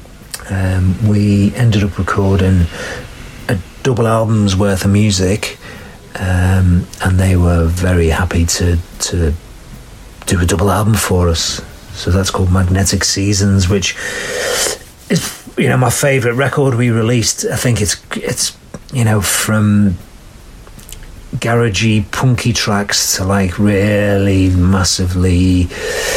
We ended up recording a double album's worth of music. And they were very happy to do a double album for us. So that's called Magnetic Seasons, which is my favourite record we released. I think it's from garagey, punky tracks to like really massively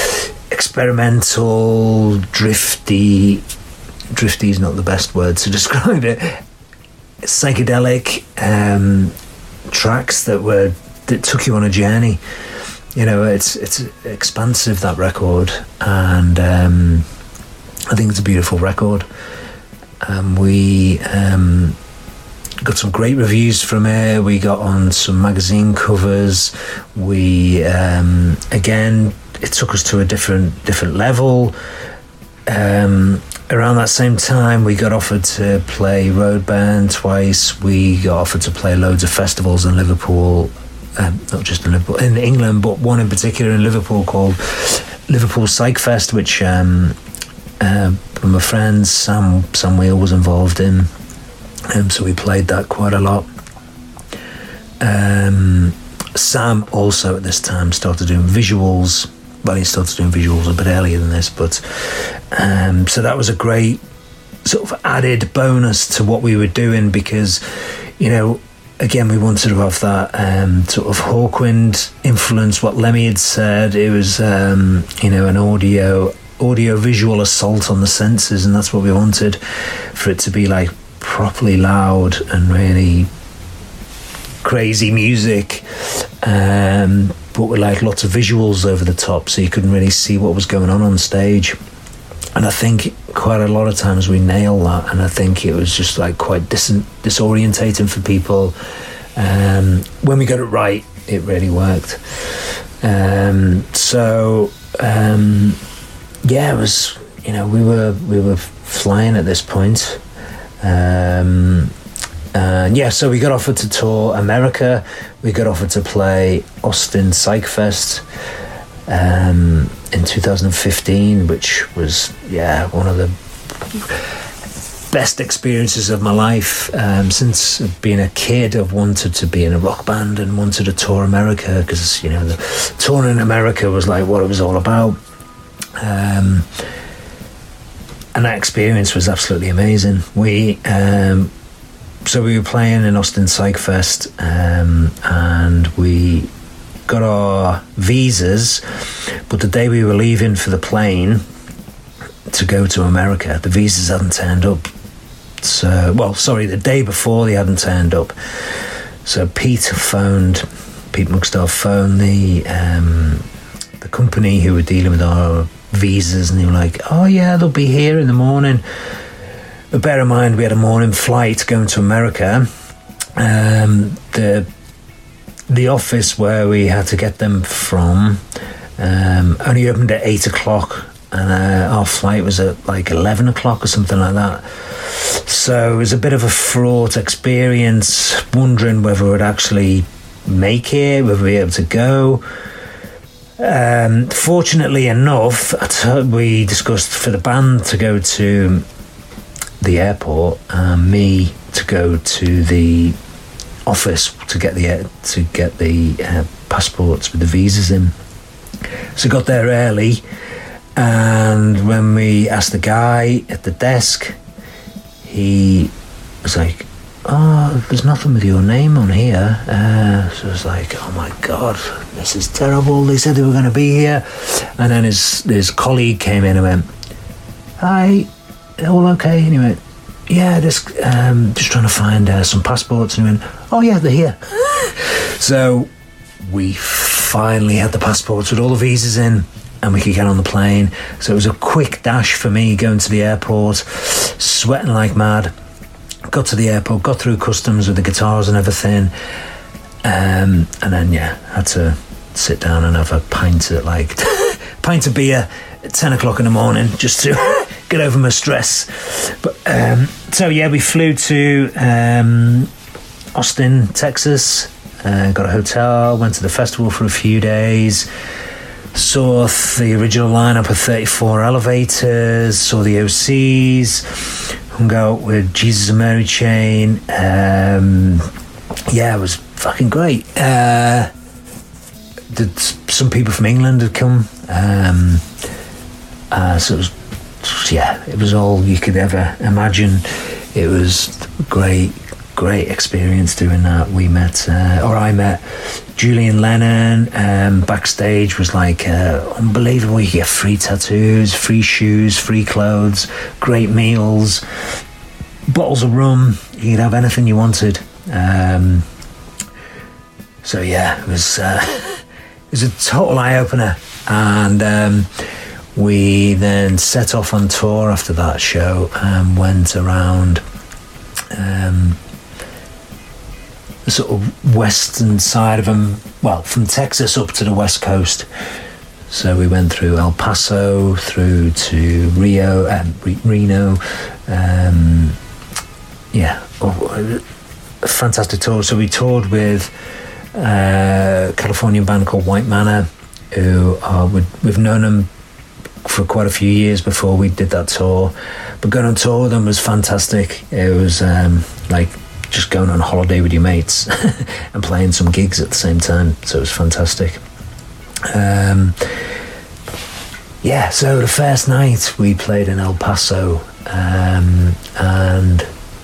experimental, drifty. Drifty is not the best word to describe it. Psychedelic. Tracks that took you on a journey. It's expansive, that record, and I think it's a beautiful record. We got some great reviews from it. We got on some magazine covers. We again, it took us to a different level. Around that same time, we got offered to play Roadburn twice. We got offered to play loads of festivals in Liverpool, not just in Liverpool, in England, but one in particular in Liverpool called Liverpool Psych Fest, which one of my friends, Sam Wheel, was involved in. So we played that quite a lot. Sam also at this time started doing visuals. Well, he started doing visuals a bit earlier than this, but so that was a great sort of added bonus to what we were doing, because again, we wanted to have that sort of Hawkwind influence, what Lemmy had said. It was an audio audio-visual assault on the senses, and that's what we wanted, for it to be like properly loud and really crazy music, but with like lots of visuals over the top, so you couldn't really see what was going on stage. And I think quite a lot of times we nail that, and I think it was just like quite disorientating for people. When we got it right, it really worked. Yeah, it was, you know, we were flying at this point. And yeah, so we got offered to tour America. We got offered to play Austin Psych Fest in 2015, which was, yeah, one of the best experiences of my life. Since being a kid, I've wanted to be in a rock band and wanted to tour America, because, you know, the touring in America was like what it was all about. And that experience was absolutely amazing. So we were playing in Austin Psych Fest, and we got our visas, but the day we were leaving for the plane to go to America, the visas hadn't turned up. So, well, sorry, the day before they hadn't turned up. So Pete Muxtar phoned the company who were dealing with our visas, and they were like, oh yeah, they'll be here in the morning. But bear in mind, we had a morning flight going to America. The office where we had to get them from only opened at 8 o'clock, and our flight was at like 11 o'clock or something like that. So it was a bit of a fraught experience, wondering whether we would actually make it, whether we'd be able to go. Fortunately enough, we discussed for the band to go to the airport, and me to go to the office to get the passports with the visas in. So got there early, and when we asked the guy at the desk, he was like, oh, there's nothing with your name on here. So I was like, oh my God, this is terrible. They said they were going to be here. And then his colleague came in and went, hi, all okay? And he went, yeah, just trying to find some passports. And he went, oh yeah, they're here. So we finally had the passports with all the visas in, and we could get on the plane. So it was a quick dash for me going to the airport, sweating like mad. Got to the airport, got through customs with the guitars and everything, and then, yeah, had to sit down and have a pint of beer at 10 o'clock in the morning just to get over my stress. But so yeah, we flew to Austin, Texas, got a hotel, went to the festival for a few days, saw the original lineup of 34 Elevators, saw the OCs, hung out with Jesus and Mary Chain. Yeah, it was fucking great. Some people from England had come, so it was, yeah, it was all you could ever imagine. It was great experience doing that. I met Julian Lennon. Backstage was like unbelievable. You get free tattoos, free shoes, free clothes, great meals, bottles of rum. You could have anything you wanted. So yeah, it was a total eye-opener. And we then set off on tour after that show and went around the sort of western side of them, well, from Texas up to the west coast. So we went through El Paso, through to Reno. Yeah, a fantastic tour. So we toured with a Californian band called White Manor, who we've known them for quite a few years before we did that tour. But going on tour with them was fantastic. It was like just going on holiday with your mates and playing some gigs at the same time. So it was fantastic. Yeah, so the first night we played in El Paso, and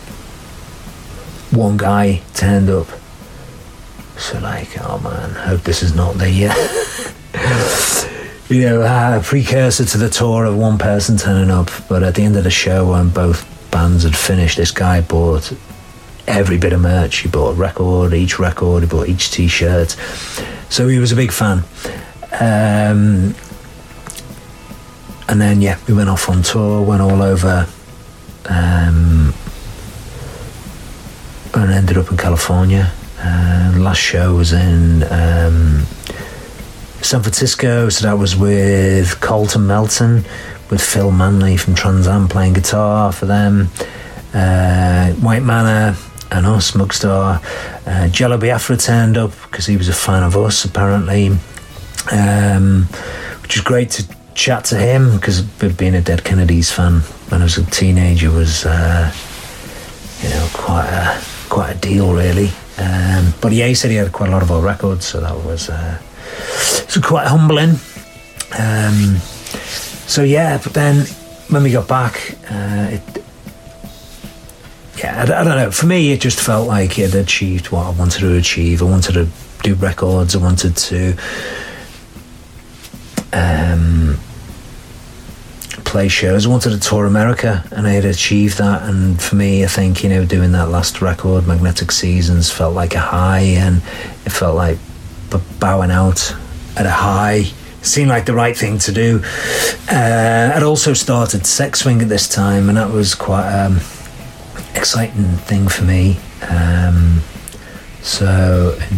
one guy turned up. So like, oh man, hope this is not the a precursor to the tour of one person turning up. But at the end of the show, when both bands had finished, this guy bought every bit of merch. He bought each record, he bought each t-shirt. So he was a big fan. And then, we went off on tour, went all over, and ended up in California. Last show was in San Francisco, so that was with Colton Melton, with Phil Manley from Trans Am playing guitar for them, White Manor and us, Mugstar. Jello Biafra turned up because he was a fan of us, apparently, which was great to chat to him, because being a Dead Kennedys fan when I was a teenager was quite a deal, really. But he said he had quite a lot of our records, so that was quite humbling. But then when we got back, I don't know, for me it just felt like it had achieved what I wanted to achieve. I wanted to do records, I wanted to play shows, I wanted to tour America, and I had achieved that. And for me, I think, doing that last record, Magnetic Seasons, felt like a high, and it felt like bowing out at a high seemed like the right thing to do. I'd also started Sex Swing at this time, and that was quite exciting thing for me. So in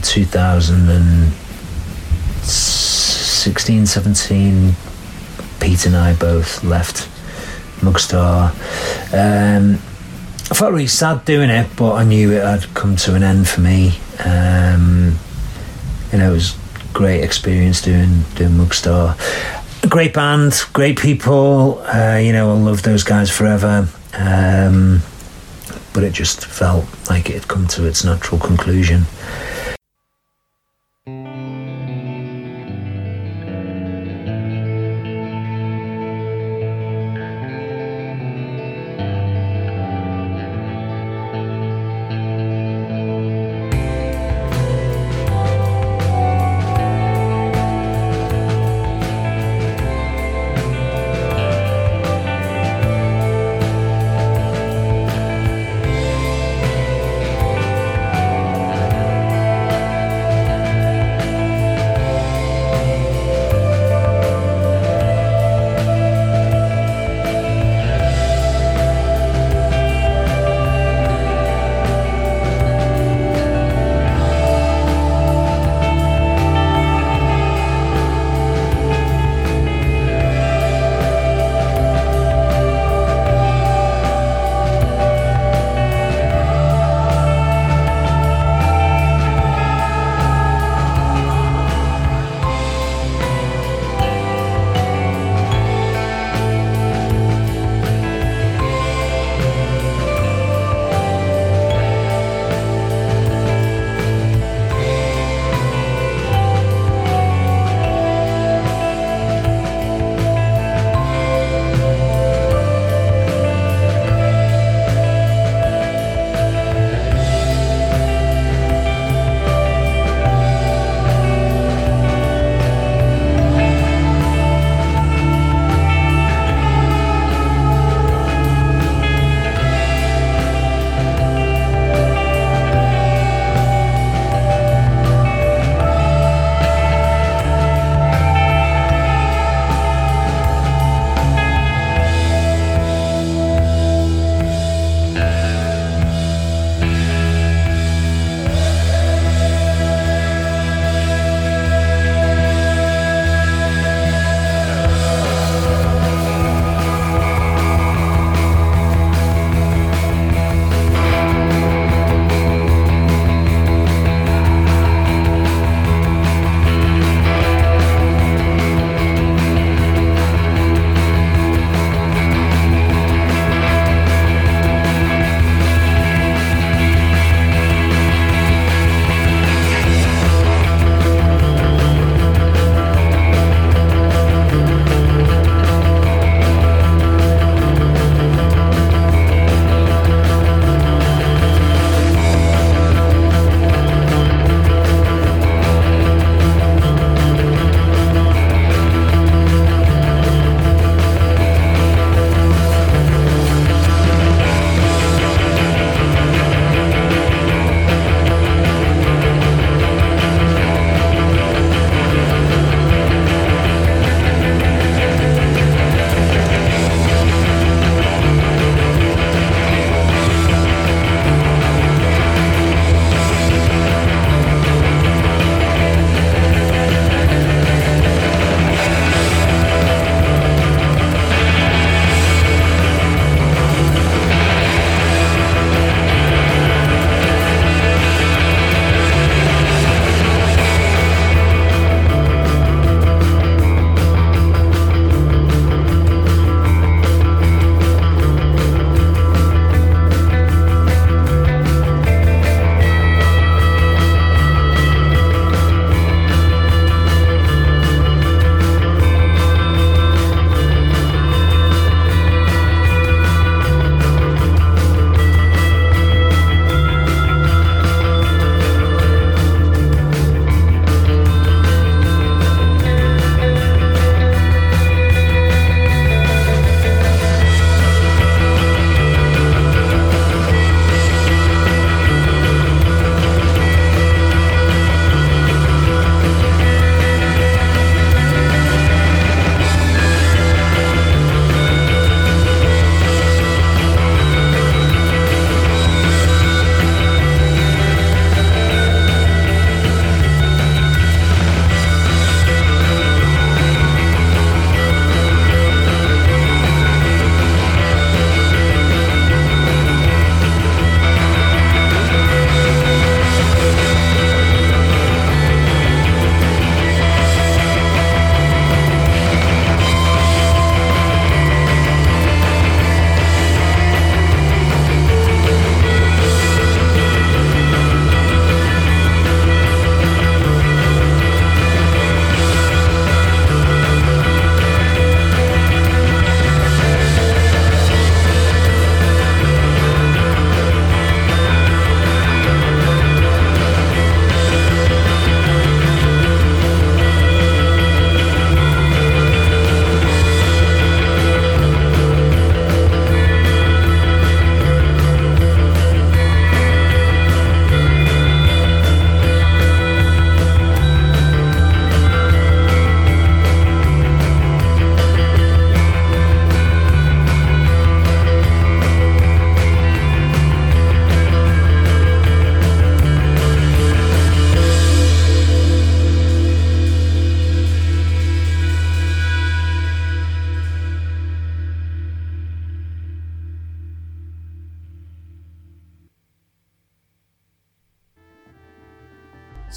2016, 17, Pete and I both left Mugstar. I felt really sad doing it, but I knew it had come to an end for me. It was a great experience doing Mugstar. A great band, great people. I'll love those guys forever. But it just felt like it had come to its natural conclusion.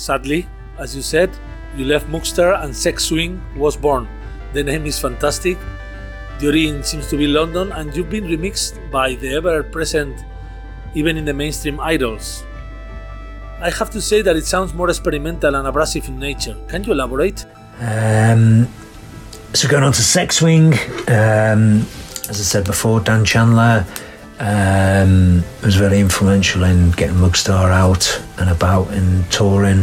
sadly, as you said, you left Mugstar and Sex Swing was born. The name is fantastic. The origin seems to be London, and you've been remixed by the ever-present, even in the mainstream, Idols. I have to say that it sounds more experimental and abrasive in nature. Can you elaborate? So going on to Sex Swing, as I said before, Dan Chandler was very influential in getting Mugstar out and about and touring.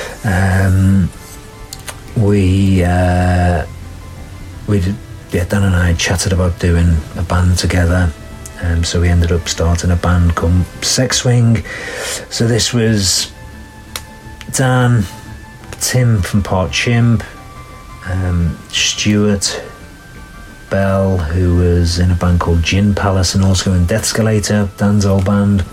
Dan and I chatted about doing a band together, so we ended up starting a band called Sex Swing. So this was Dan, Tim from Part Chimp, Stuart Bell, who was in a band called Gin Palace and also in Deathscalator, Dan's old band,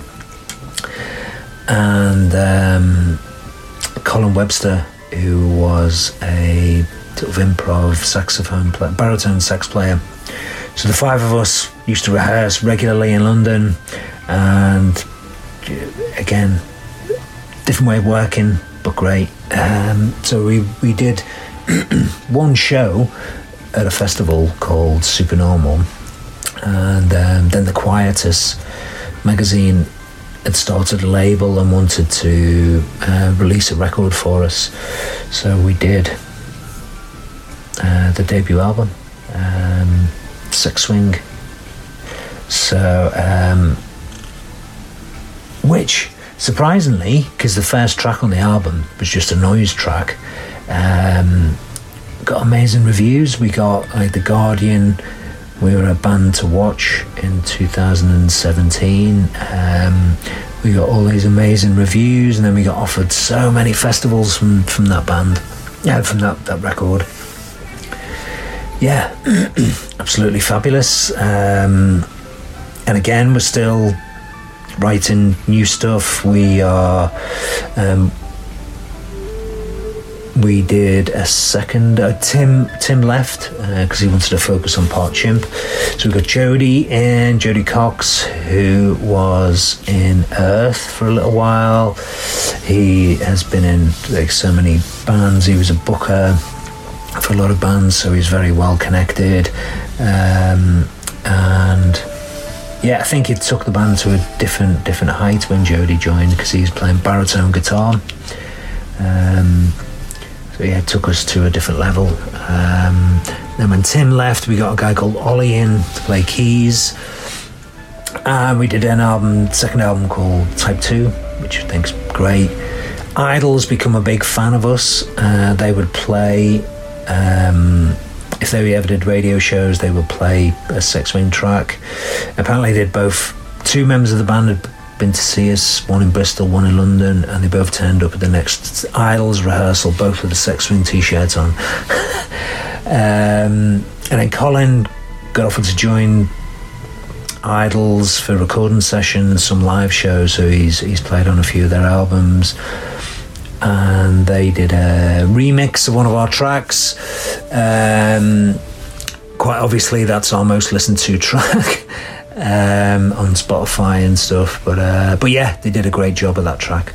and Colin Webster, who was a sort of improv saxophone player, baritone sax player. So the five of us used to rehearse regularly in London, and again, different way of working, but great. So we did one show at a festival called Supernormal, and then the Quietus magazine had started a label and wanted to release a record for us, so we did the debut album, Sex Swing. So which surprisingly, because the first track on the album was just a noise track, got amazing reviews. We got like The Guardian, we were a band to watch in 2017. We got all these amazing reviews, and then we got offered so many festivals from that band, from that record. Yeah, absolutely fabulous. And again, we're still writing new stuff. We did a second. Tim left because he wanted to focus on Part Chimp. So we got Jody Cox, who was in Earth for a little while. He has been in like so many bands. He was a booker for a lot of bands, so he's very well connected. And yeah, I think it took the band to a different height when Jody joined, because he's playing baritone guitar. So yeah, it took us to a different level. Then when Tim left, we got a guy called Ollie in to play keys. And we did an second album called Type 2, which I think's great. Idols become a big fan of us. They would play, if they ever did radio shows, they would play a Sex Swing track. Apparently two members of the band had been to see us, one in Bristol, one in London, and they both turned up at the next Idols rehearsal, both with the Sex Swing t-shirts on. And then Colin got offered to join Idols for recording sessions, some live shows, so he's played on a few of their albums. And they did a remix of one of our tracks. Quite obviously, that's our most listened to track on Spotify and stuff. But yeah, they did a great job of that track.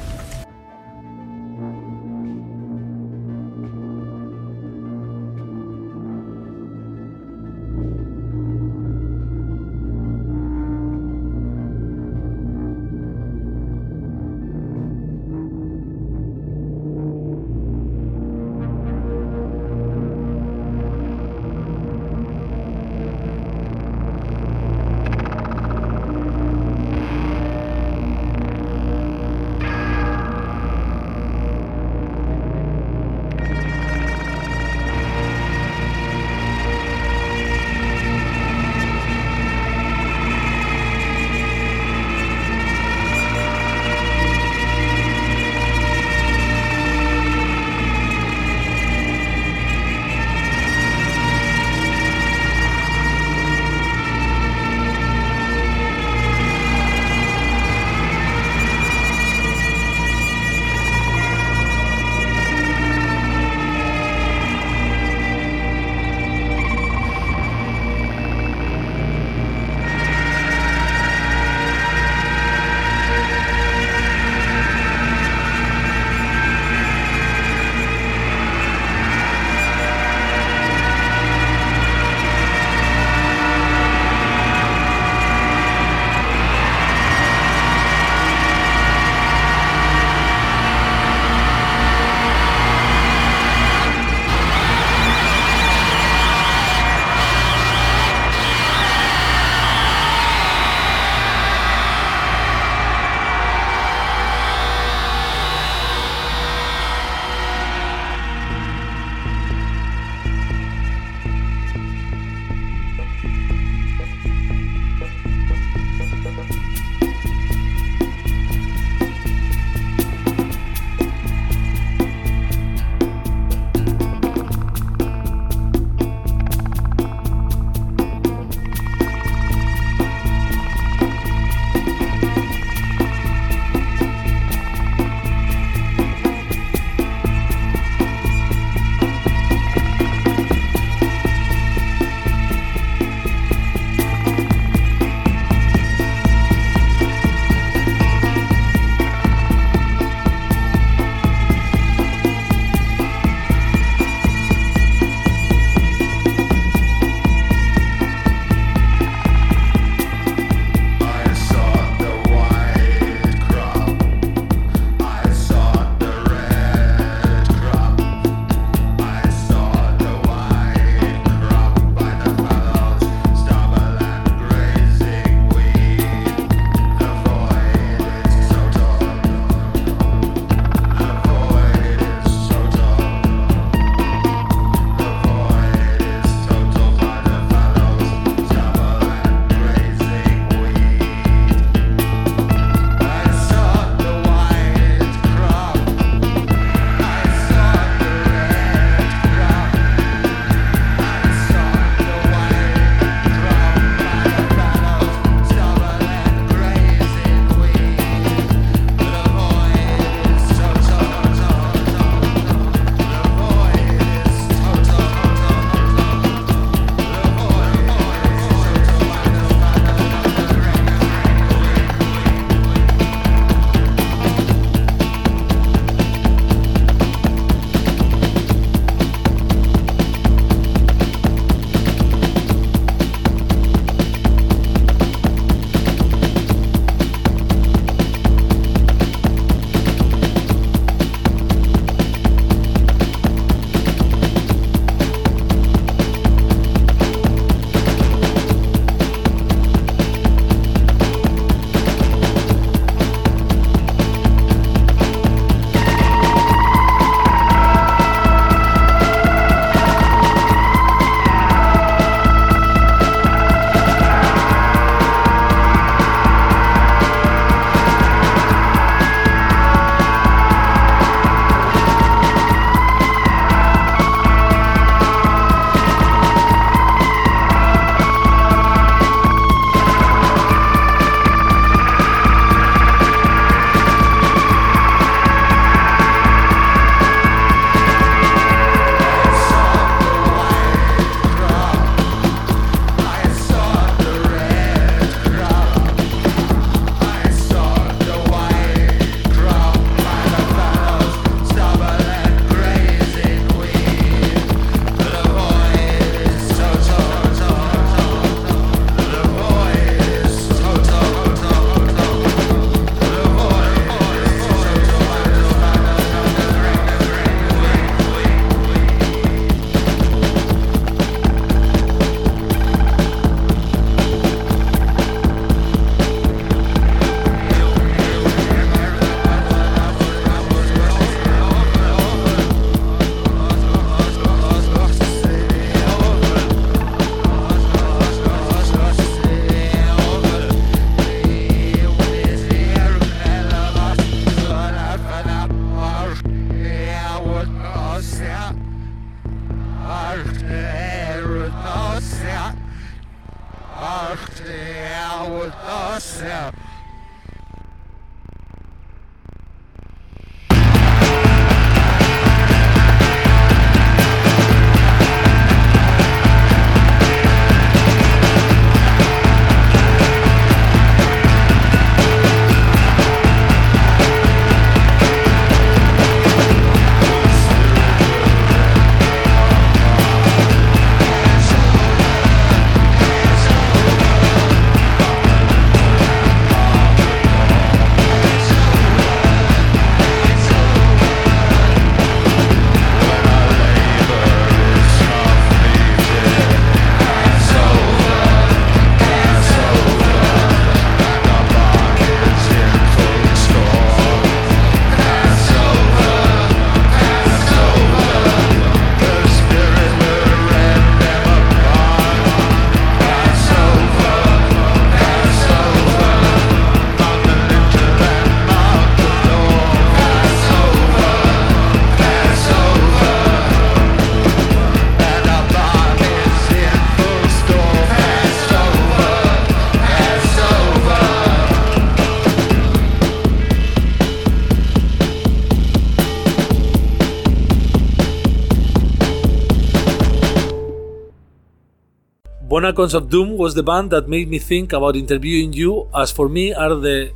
Bonacons of Doom was the band that made me think about interviewing you, as for me are the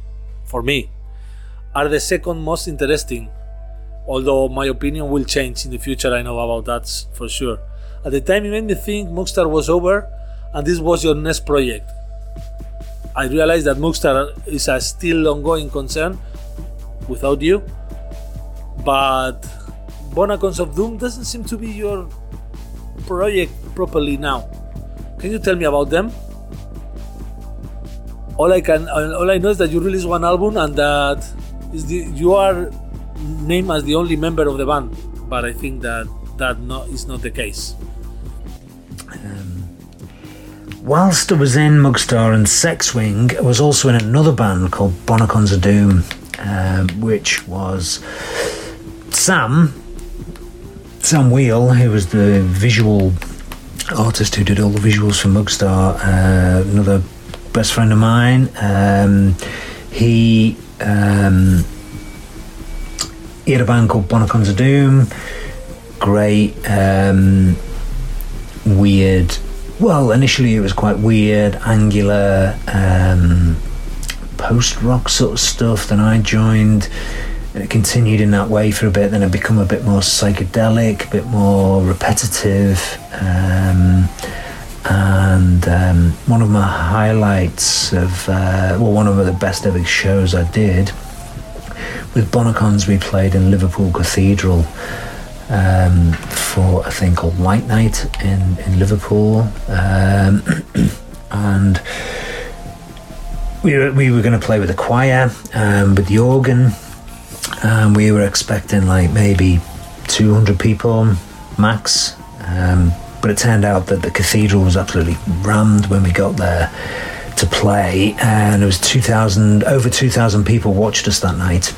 second most interesting, although my opinion will change in the future, I know about that for sure. At the time it made me think Mookstar was over and this was your next project. I realized that Mookstar is a still ongoing concern without you, but Bonacons of Doom doesn't seem to be your project properly now. Can you tell me about them? All I know is that you released one album and that you are named as the only member of the band, but I think that is not the case. Whilst I was in Mookstar and Sexwing, I was also in another band called Bonacons of Doom, which was Sam Wheel, who was the visual artist who did all the visuals for Mookstar, another best friend of mine. He had a band called Bonacons of Doom. Great, weird. Well, initially it was quite weird, angular, post-rock sort of stuff. Then I joined, and it continued in that way for a bit. Then it became a bit more psychedelic, a bit more repetitive. And one of my highlights of, one of the best ever shows I did with Bonacons, we played in Liverpool Cathedral for a thing called White Night in Liverpool, and we were going to play with the choir, with the organ, and we were expecting like maybe 200 people max, but it turned out that the cathedral was absolutely rammed when we got there to play, and there was over 2,000 people watched us that night.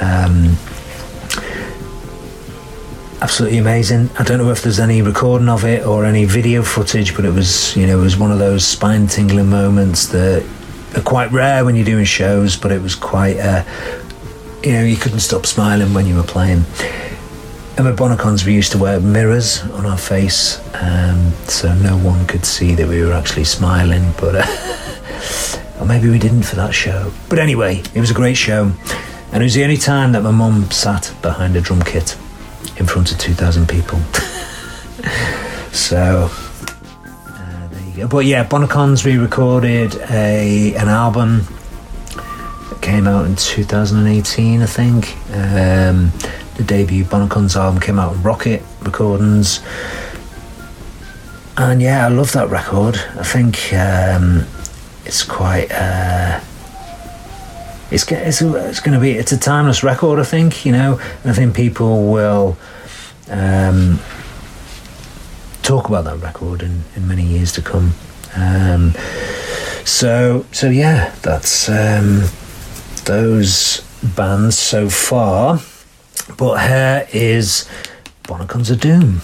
Absolutely amazing. I don't know if there's any recording of it or any video footage, but it was one of those spine-tingling moments that are quite rare when you're doing shows, but it was quite, you couldn't stop smiling when you were playing. And with Bonacons, we used to wear mirrors on our face, so no one could see that we were actually smiling, but or maybe we didn't for that show. But anyway, it was a great show, and it was the only time that my mum sat behind a drum kit in front of 2,000 people. So there you go. But yeah, Bonacons, we recorded an album that came out in 2018, I think. The debut Bonacons album came out on Rocket Recordings, and yeah, I love that record. I think it's quite it's a timeless record, I think, and I think people will talk about that record in many years to come. So yeah, that's those bands so far. But here is Bonacons of Doom.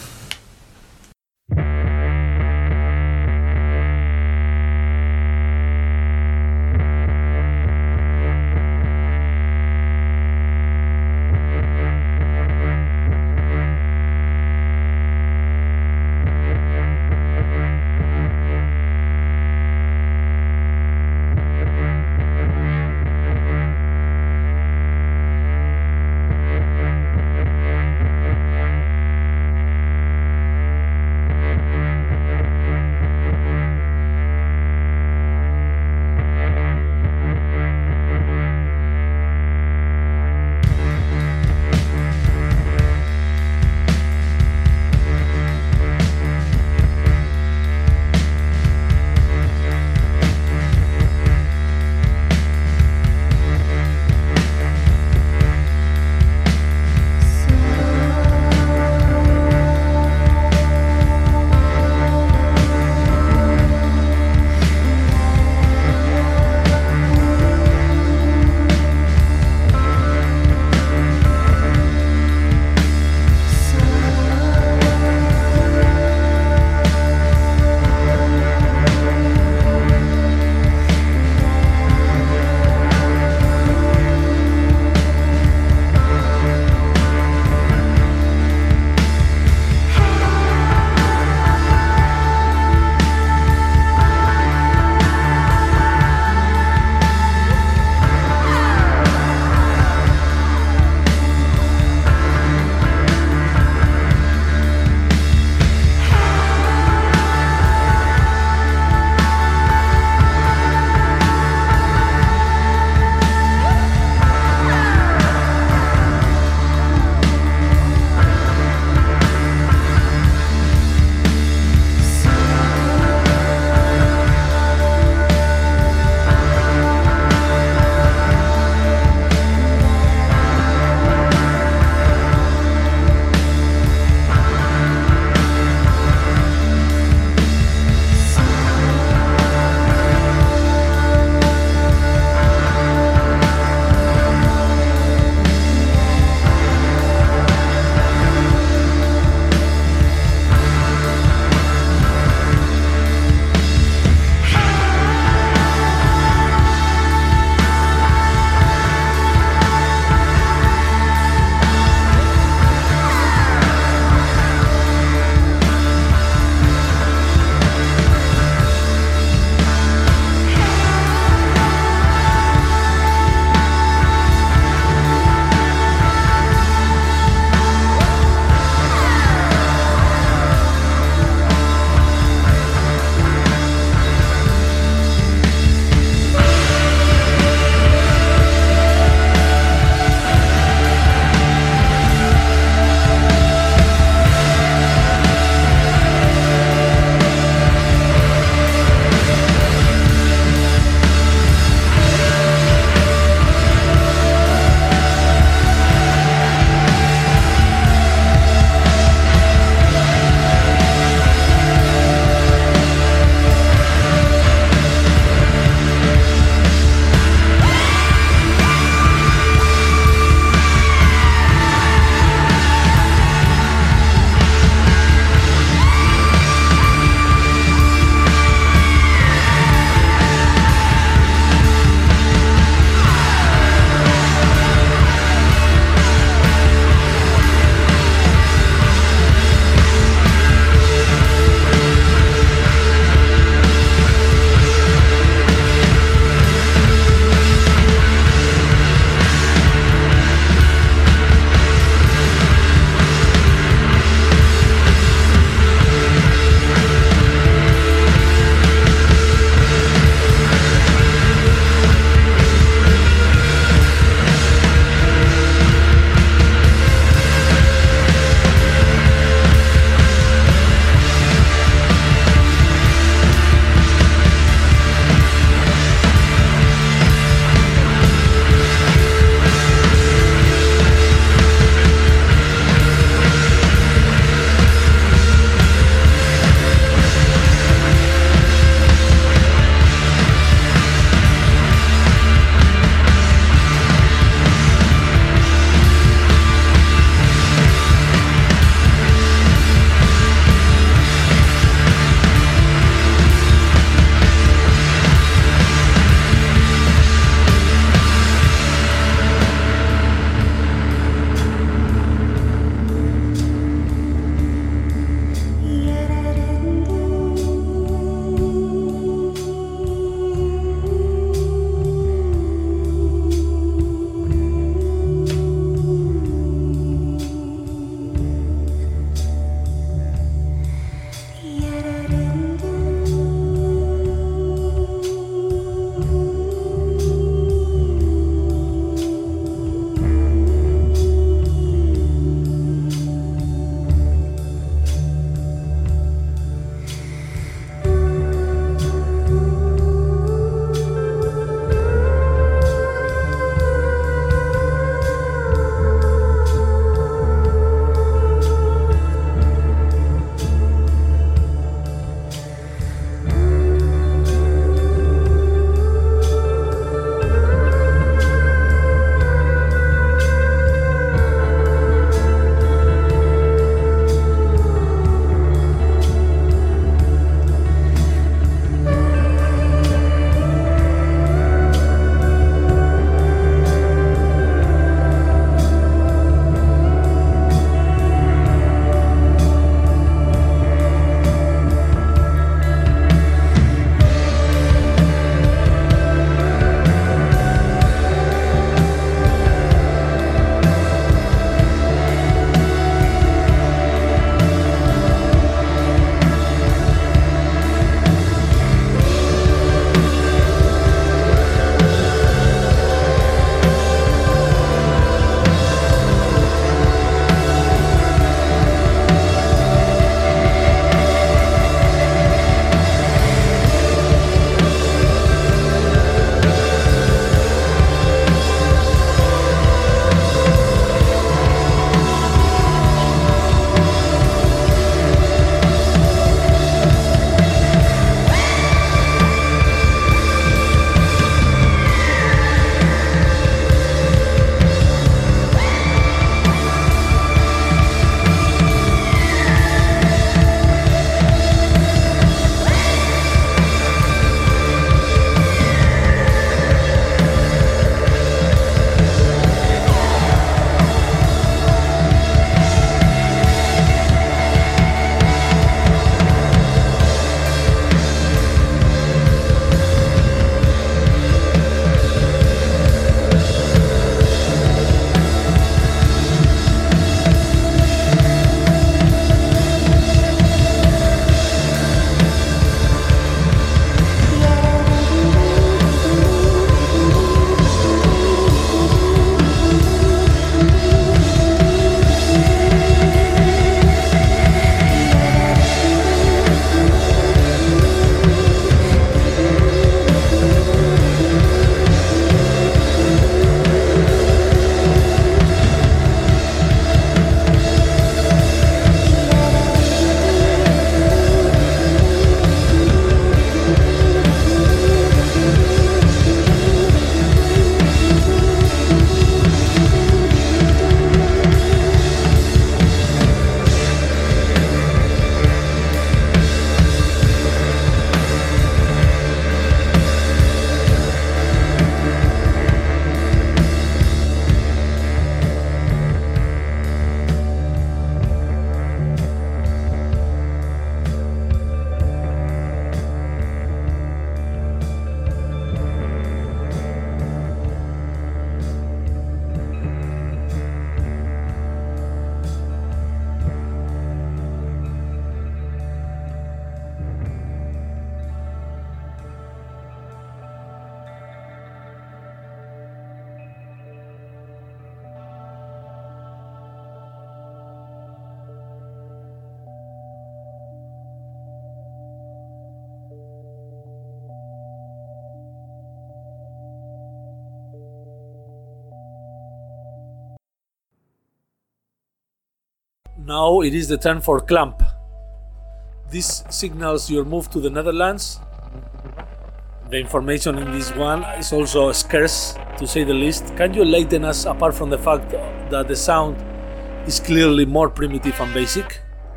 Now it is the turn for Clamp. This signals your move to the Netherlands. The information in this one is also scarce, to say the least. Can you enlighten us, apart from the fact that the sound is clearly more primitive and basic?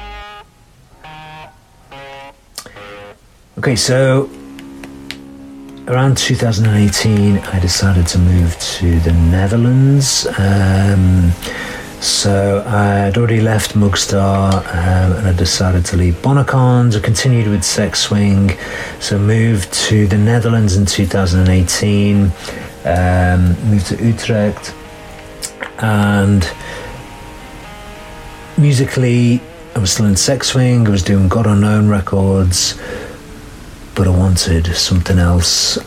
Okay, so around 2018, I decided to move to the Netherlands. So I'd already left Mugstar, and I decided to leave Bonacons. I continued with Sex Swing, so moved to the Netherlands in 2018, moved to Utrecht, and musically I was still in Sex Swing. I was doing God Unknown records, but I wanted something else.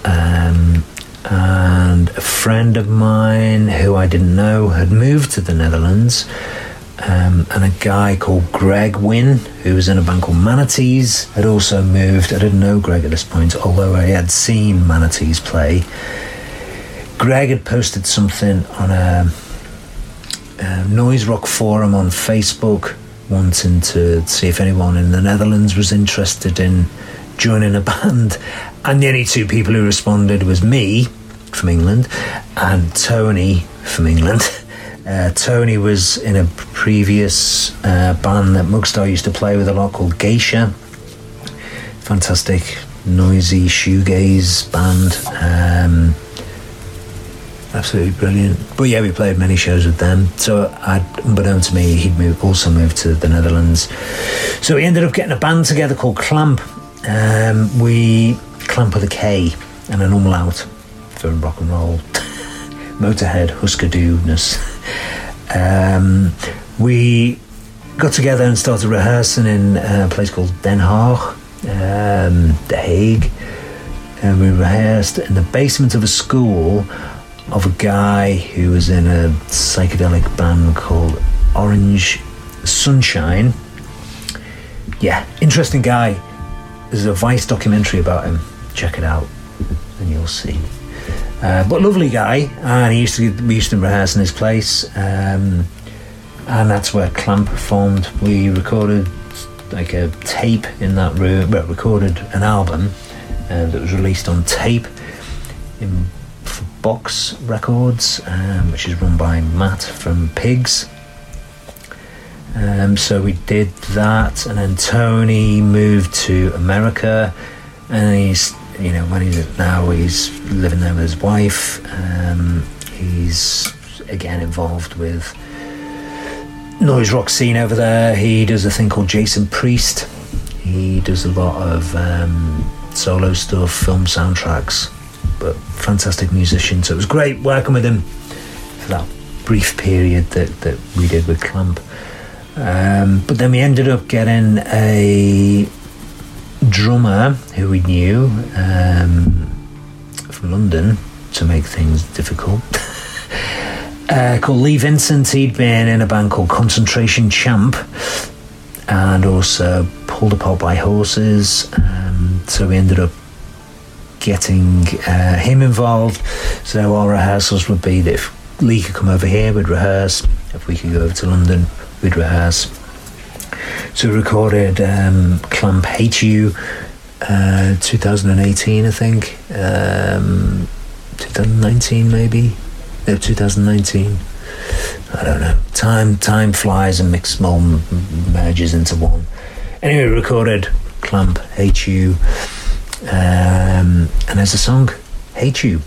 And a friend of mine who I didn't know had moved to the Netherlands, and a guy called Greg Wynn, who was in a band called Manatees, had also moved. I didn't know Greg at this point, although I had seen Manatees play. Greg had posted something on a noise rock forum on Facebook, wanting to see if anyone in the Netherlands was interested in joining a band, and the only two people who responded was me from England and Tony from England. Tony was in a previous band that Mugstar used to play with a lot called Geisha. Fantastic, noisy shoegaze band. Absolutely brilliant. But yeah, we played many shows with them. So unbeknown to me, he'd also moved to the Netherlands. So we ended up getting a band together called Clamp. We Clamp with a K and an umlaut for rock and roll. Motorhead, Husker Du-ness. We got together and started rehearsing in a place called Den Haag, The Hague, and we rehearsed in the basement of a school of a guy who was in a psychedelic band called Orange Sunshine. Yeah, interesting guy. There's a Vice documentary about him. Check it out and you'll see. But lovely guy, and we used to rehearse in his place, and that's where Clamp formed. We recorded like a tape in that room, well, recorded an album that was released on tape in Box Records, which is run by Matt from Pigs. So we did that, and then Tony moved to America, and he's living there with his wife. He's again involved with noise rock scene over there. He does a thing called Jason Priest. He does a lot of solo stuff, film soundtracks, but fantastic musician. So it was great working with him for that brief period that we did with Clamp. But then we ended up getting a drummer who we knew from London to make things difficult, called Lee Vincent. He'd been in a band called Concentration Champ and also Pulled Apart by Horses, so we ended up getting him involved. So our rehearsals would be that if Lee could come over here, we'd rehearse. If we could go over to London, we'd rehearse. So we recorded Clamp Hate You 2018, I think. 2019 maybe? No, 2019. I don't know. Time flies and all merges into one. Anyway, we recorded Clamp Hate You, and there's a song, Hate You.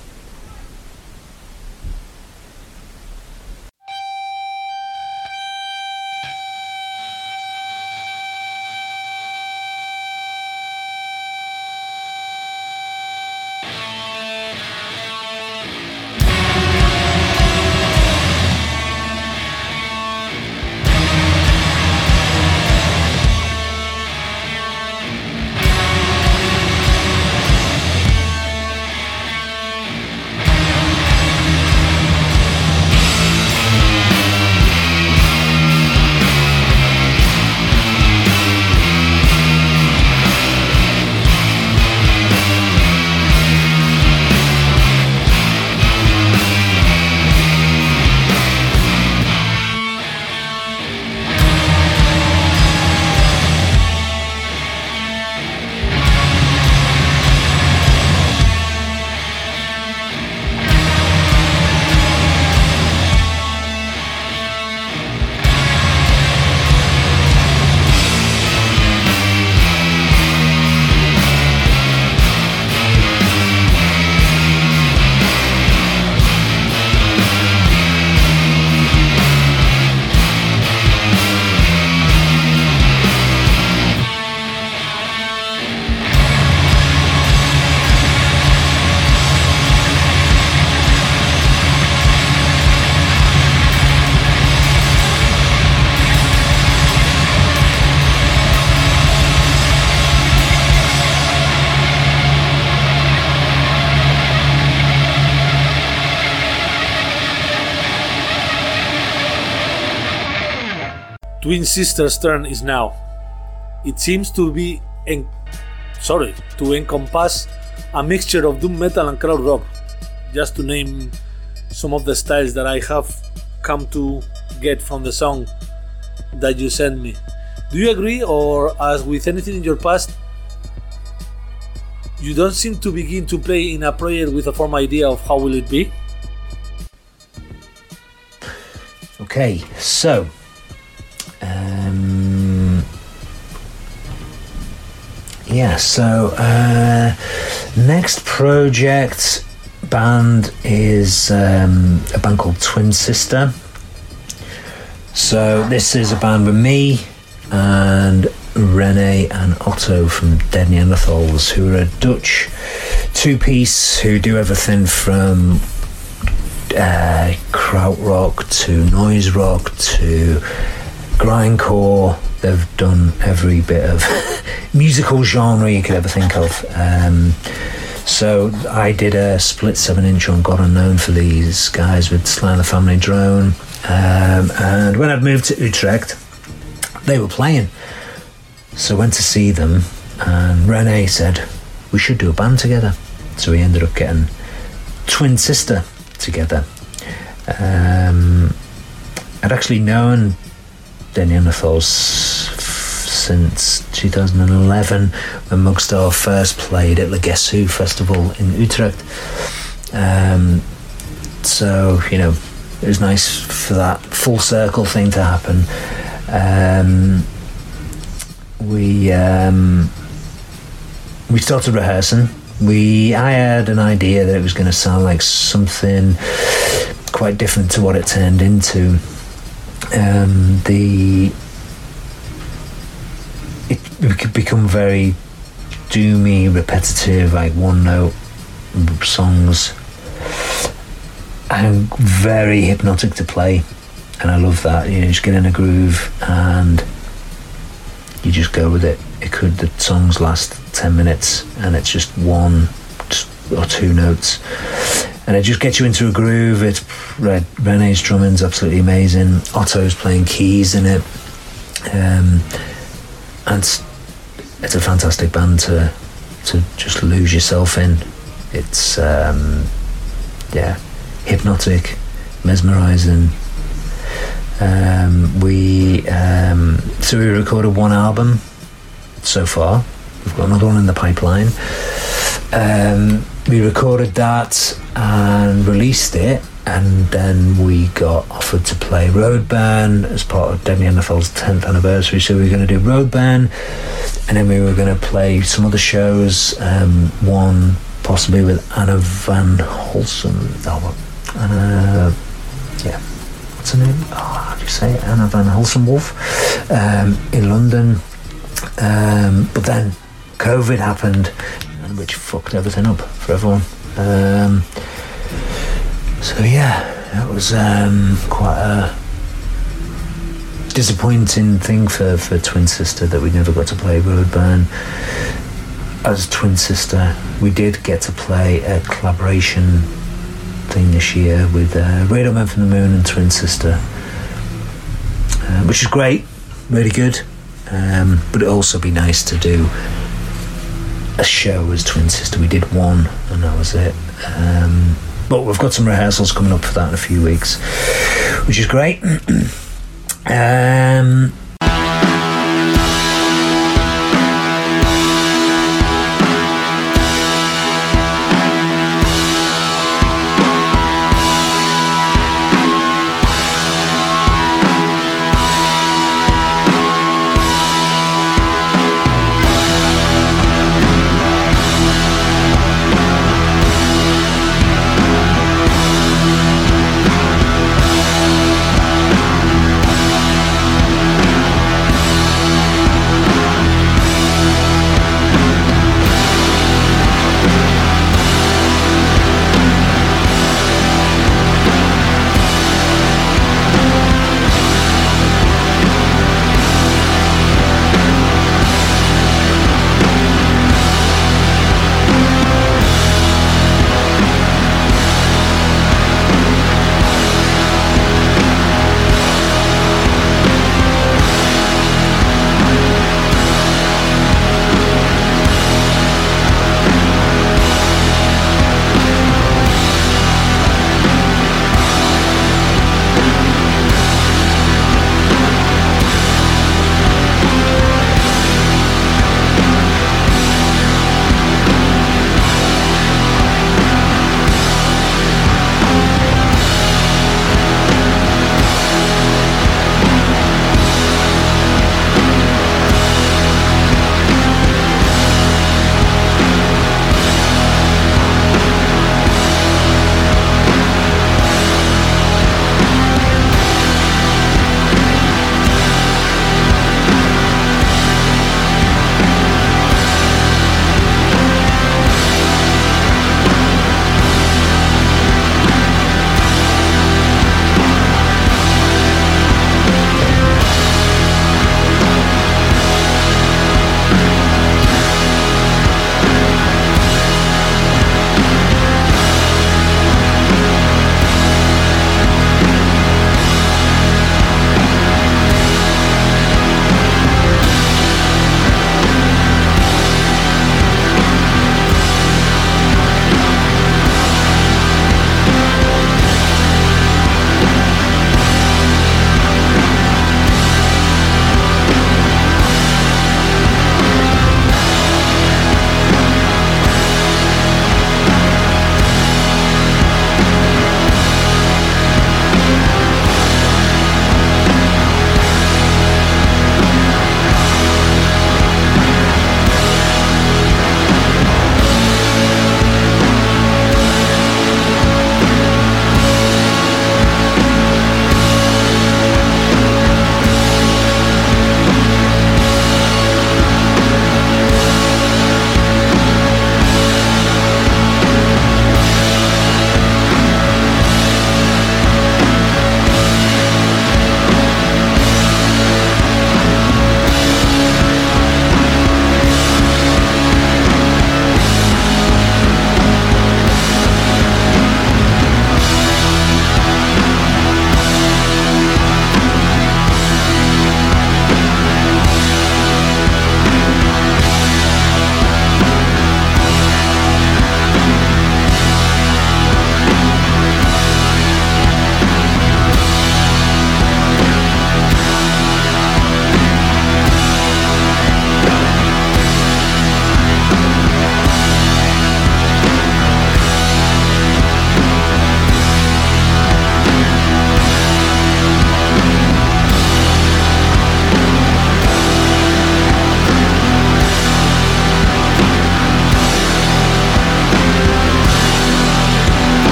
Twin Sisters' turn is now. It seems to be to encompass a mixture of doom metal and crowd rock, just to name some of the styles that I have come to get from the song that you sent me. Do you agree, or as with anything in your past, you don't seem to begin to play in a project with a firm idea of how will it be? Okay, so next project band is a band called Twin Sister. So this is a band with me and Rene and Otto from Dead Neanderthals, who are a Dutch two-piece who do everything from krautrock to noise rock to grindcore. They've done every bit of musical genre you could ever think of. So I did a split 7-inch on God Unknown for these guys with Sly and the Family Drone. And when I'd moved to Utrecht, they were playing. So I went to see them, and Rene said, we should do a band together. So we ended up getting Twin Sister together. I'd actually known Dead Neanderthals since 2011 when Mugstar first played at the Guess Who Festival in Utrecht. So, you know, it was nice for that full circle thing to happen. We started rehearsing. I had an idea that it was going to sound like something quite different to what it turned into. It could become very doomy, repetitive, like one-note songs, and very hypnotic to play. And I love that. You just get in a groove and you just go with it. The songs last 10 minutes and it's just one or two notes, and it just gets you into a groove. Rene's drumming's absolutely amazing. Otto's playing keys in it, and it's a fantastic band to just lose yourself in. It's hypnotic, mesmerizing. We recorded one album so far. We've got another one in the pipeline. We recorded that and released it, and then we got offered to play Roadburn as part of Dead Neanderthals' 10th anniversary. So we were going to do Roadburn, and then we were going to play some other shows, one possibly with Anna Van Hulsen. What's her name? How do you say it? Anna Van Hulsenwolf in London. But then COVID happened, which fucked everything up for everyone. It was quite a disappointing thing for Twin Sister that we never got to play Roadburn as Twin Sister. We did get to play a collaboration thing this year with Radar Men from the Moon and Twin Sister, which is great, really good. But it'd also be nice to do a show as Twin Sister. We did one and that was it. But we've got some rehearsals coming up for that in a few weeks, which is great.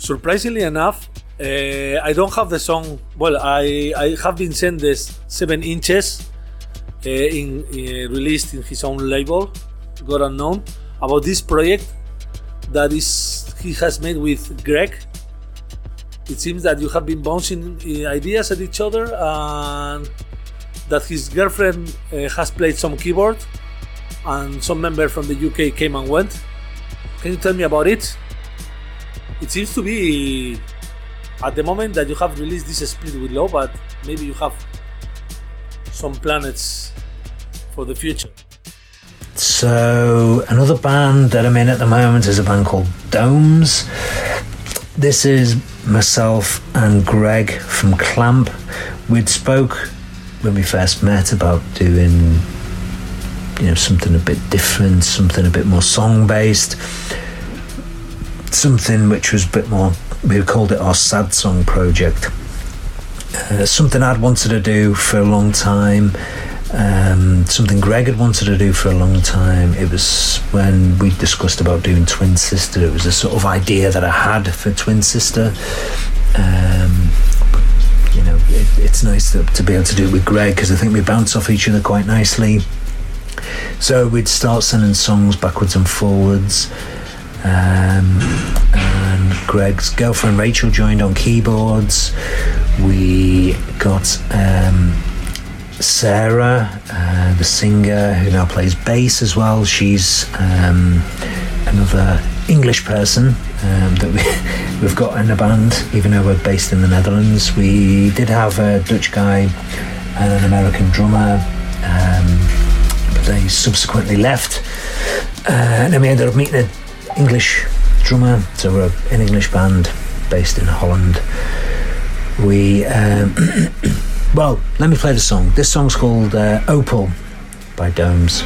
Surprisingly enough, I don't have the song. Well, I have been sent this 7 inches released in his own label, God Unknown, about this project that he has made with Greg. It seems that you have been bouncing ideas at each other, and that his girlfriend has played some keyboard, and some member from the UK came and went. Can you tell me about it? It seems to be at the moment that you have released this split with Low, but maybe you have some planets for the future. So another band that I'm in at the moment is a band called Domes. This is myself and Greg from Clamp. We'd spoke when we first met about doing, something a bit different, something a bit more song-based, something which was a bit more, we called it our sad song project. Something I'd wanted to do for a long time, something Greg had wanted to do for a long time. It was when we discussed about doing Twin Sister. It was a sort of idea that I had for Twin Sister. It's nice to be able to do it with Greg, because I think we bounce off each other quite nicely. So we'd start sending songs backwards and forwards. And Greg's girlfriend Rachel joined on keyboards. We got Sarah, the singer, who now plays bass as well. She's another English person that we've got in the band, even though we're based in the Netherlands. We did have a Dutch guy and an American drummer, but they subsequently left. And then we ended up meeting an English drummer, so we're an English band based in Holland. We well, let me play the song. This song's called Opal by Domes.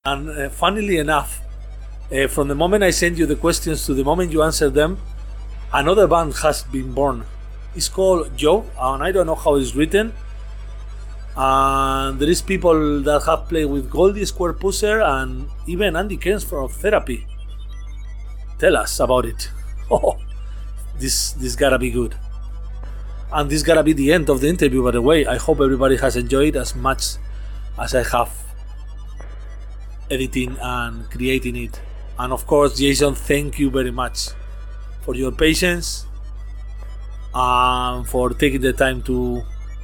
And funnily enough, from the moment I send you the questions to the moment you answer them, another band has been born. It's called Joe, and I don't know how it's written. And there is people that have played with Goldie Square Pusser and even Andy Cairns from Therapy. Tell us about it. Oh, this gotta be good. And this gotta be the end of the interview, by the way. I hope everybody has enjoyed as much as I have editing and creating it. And of course, Jason, thank you very much for your patience and for taking the time to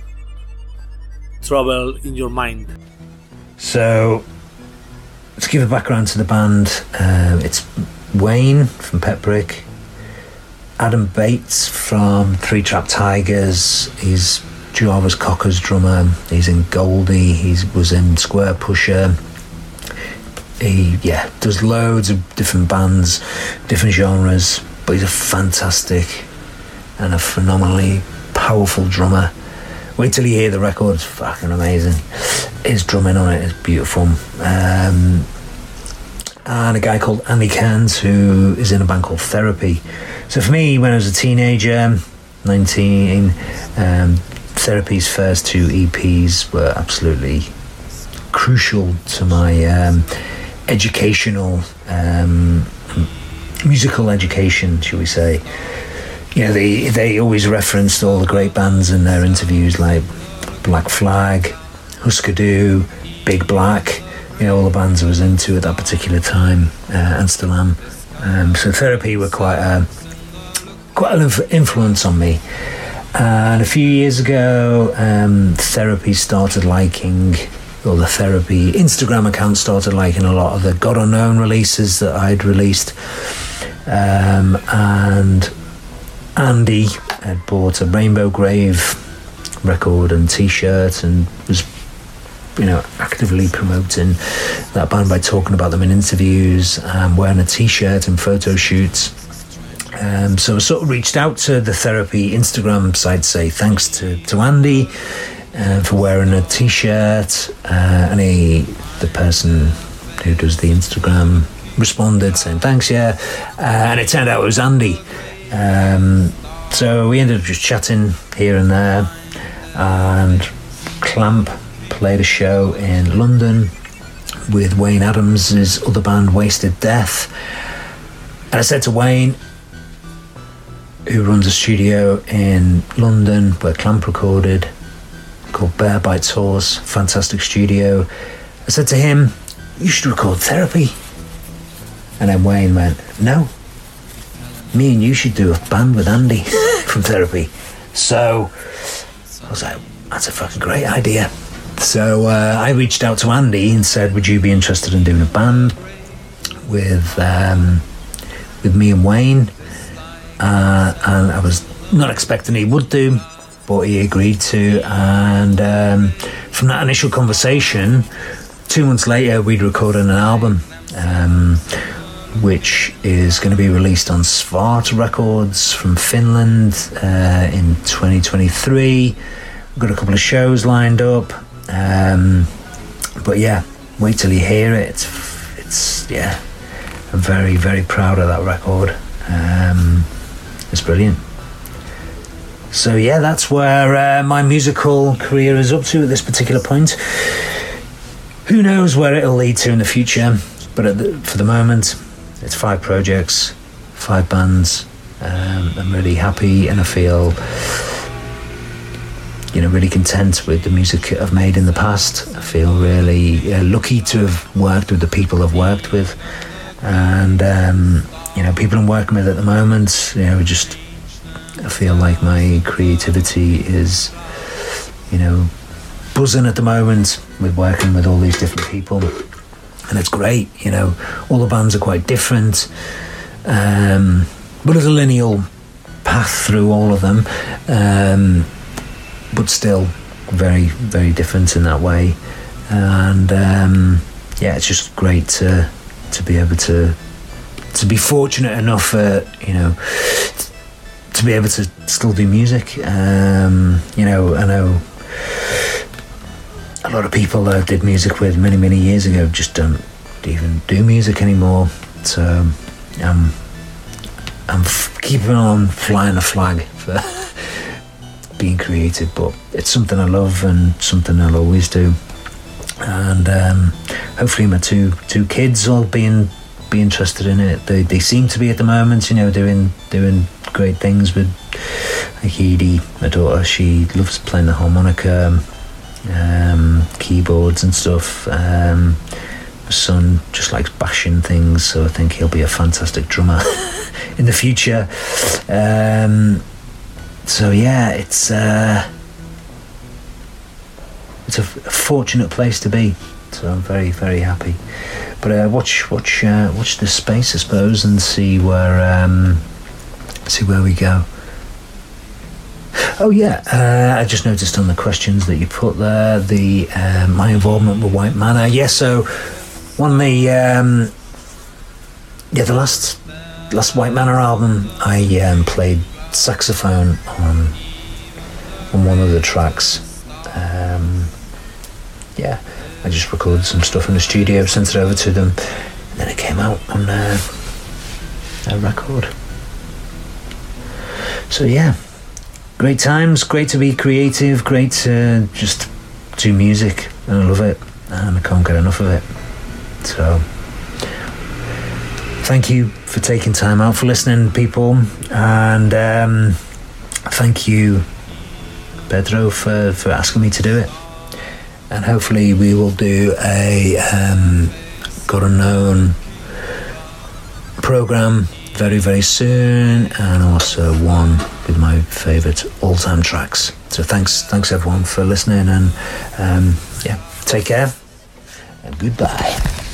travel in your mind. So, let's give a background to the band. It's Wayne from Pet Brick, Adam Bates from Three Trap Tigers. He's Jarvis Cocker's drummer. He's in Goldie. He was in Square Pusher. He does loads of different bands, different genres, but he's a fantastic and a phenomenally powerful drummer. Wait till you hear the record, it's fucking amazing. His drumming on it is beautiful. And a guy called Andy Cairns, who is in a band called Therapy. So for me, when I was a teenager, 19, Therapy's first two EPs were absolutely crucial to my educational, musical education, shall we say. You know, they always referenced all the great bands in their interviews, like Black Flag, Husker Du, Big Black, you know, all the bands I was into at that particular time, and still am. So Therapy were quite an influence on me. And a few years ago, Therapy started liking, or the Therapy Instagram account started liking a lot of the God Unknown releases that I'd released. And Andy had bought a Rainbow Grave record and t-shirt and was, you know, actively promoting that band by talking about them in interviews, wearing a t-shirt and photo shoots. So I sort of reached out to the Therapy Instagram site to say thanks to Andy for wearing a t-shirt, and the person who does the Instagram responded saying thanks, and it turned out it was Andy. So we ended up just chatting here and there, and Clamp played a show in London with Wayne Adams' other band Wasted Death, and I said to Wayne, who runs a studio in London where Clamp recorded, called Bear Bites Horse, fantastic studio, I said to him, you should record Therapy. And then Wayne went, no, me and you should do a band with Andy from Therapy. So I was like, that's a fucking great idea. So I reached out to Andy and said, would you be interested in doing a band with me and Wayne? And I was not expecting he would do, but he agreed to. And from that initial conversation, 2 months later, we'd recorded an album, which is going to be released on Svart Records from Finland in 2023. We've got a couple of shows lined up, but yeah, wait till you hear it. It's I'm very, very proud of that record. It's brilliant. So yeah, that's where my musical career is up to at this particular point. Who knows where it'll lead to in the future, but for the moment, it's 5 projects, 5 bands. I'm really happy and I feel, really content with the music I've made in the past. I feel really lucky to have worked with the people I've worked with, and people I'm working with at the moment. I feel like my creativity is, buzzing at the moment with working with all these different people, and it's great. All the bands are quite different, but there's a lineal path through all of them, but still very, very different in that way. And it's just great to be able to be fortunate enough, to be able to still do music. I know a lot of people I did music with many, many years ago just don't even do music anymore. So I'm keeping on flying a flag for being creative, but it's something I love and something I'll always do. And hopefully my two kids will be interested in it. They seem to be at the moment, you know, doing great things with, like Edie, my daughter. She loves playing the harmonica, keyboards and stuff. My son just likes bashing things, so I think he'll be a fantastic drummer in the future. So yeah, it's a fortunate place to be. So I'm very, very happy. But watch this space, I suppose, and see where we go. Oh yeah, I just noticed on the questions that you put there, the my involvement with White Manor. Yes, so one of the the last White Manor album, I played saxophone on one of the tracks. Yeah, I just recorded some stuff in the studio, sent it over to them, and then it came out on a record. So yeah, great times, great to be creative, great to just do music, and I love it, and I can't get enough of it. So thank you for taking time out, for listening, people, and thank you, Pedro, for asking me to do it. And hopefully we will do a Got Unknown program very, very soon, and also one with my favourite all-time tracks. So thanks everyone for listening, and yeah, take care and goodbye.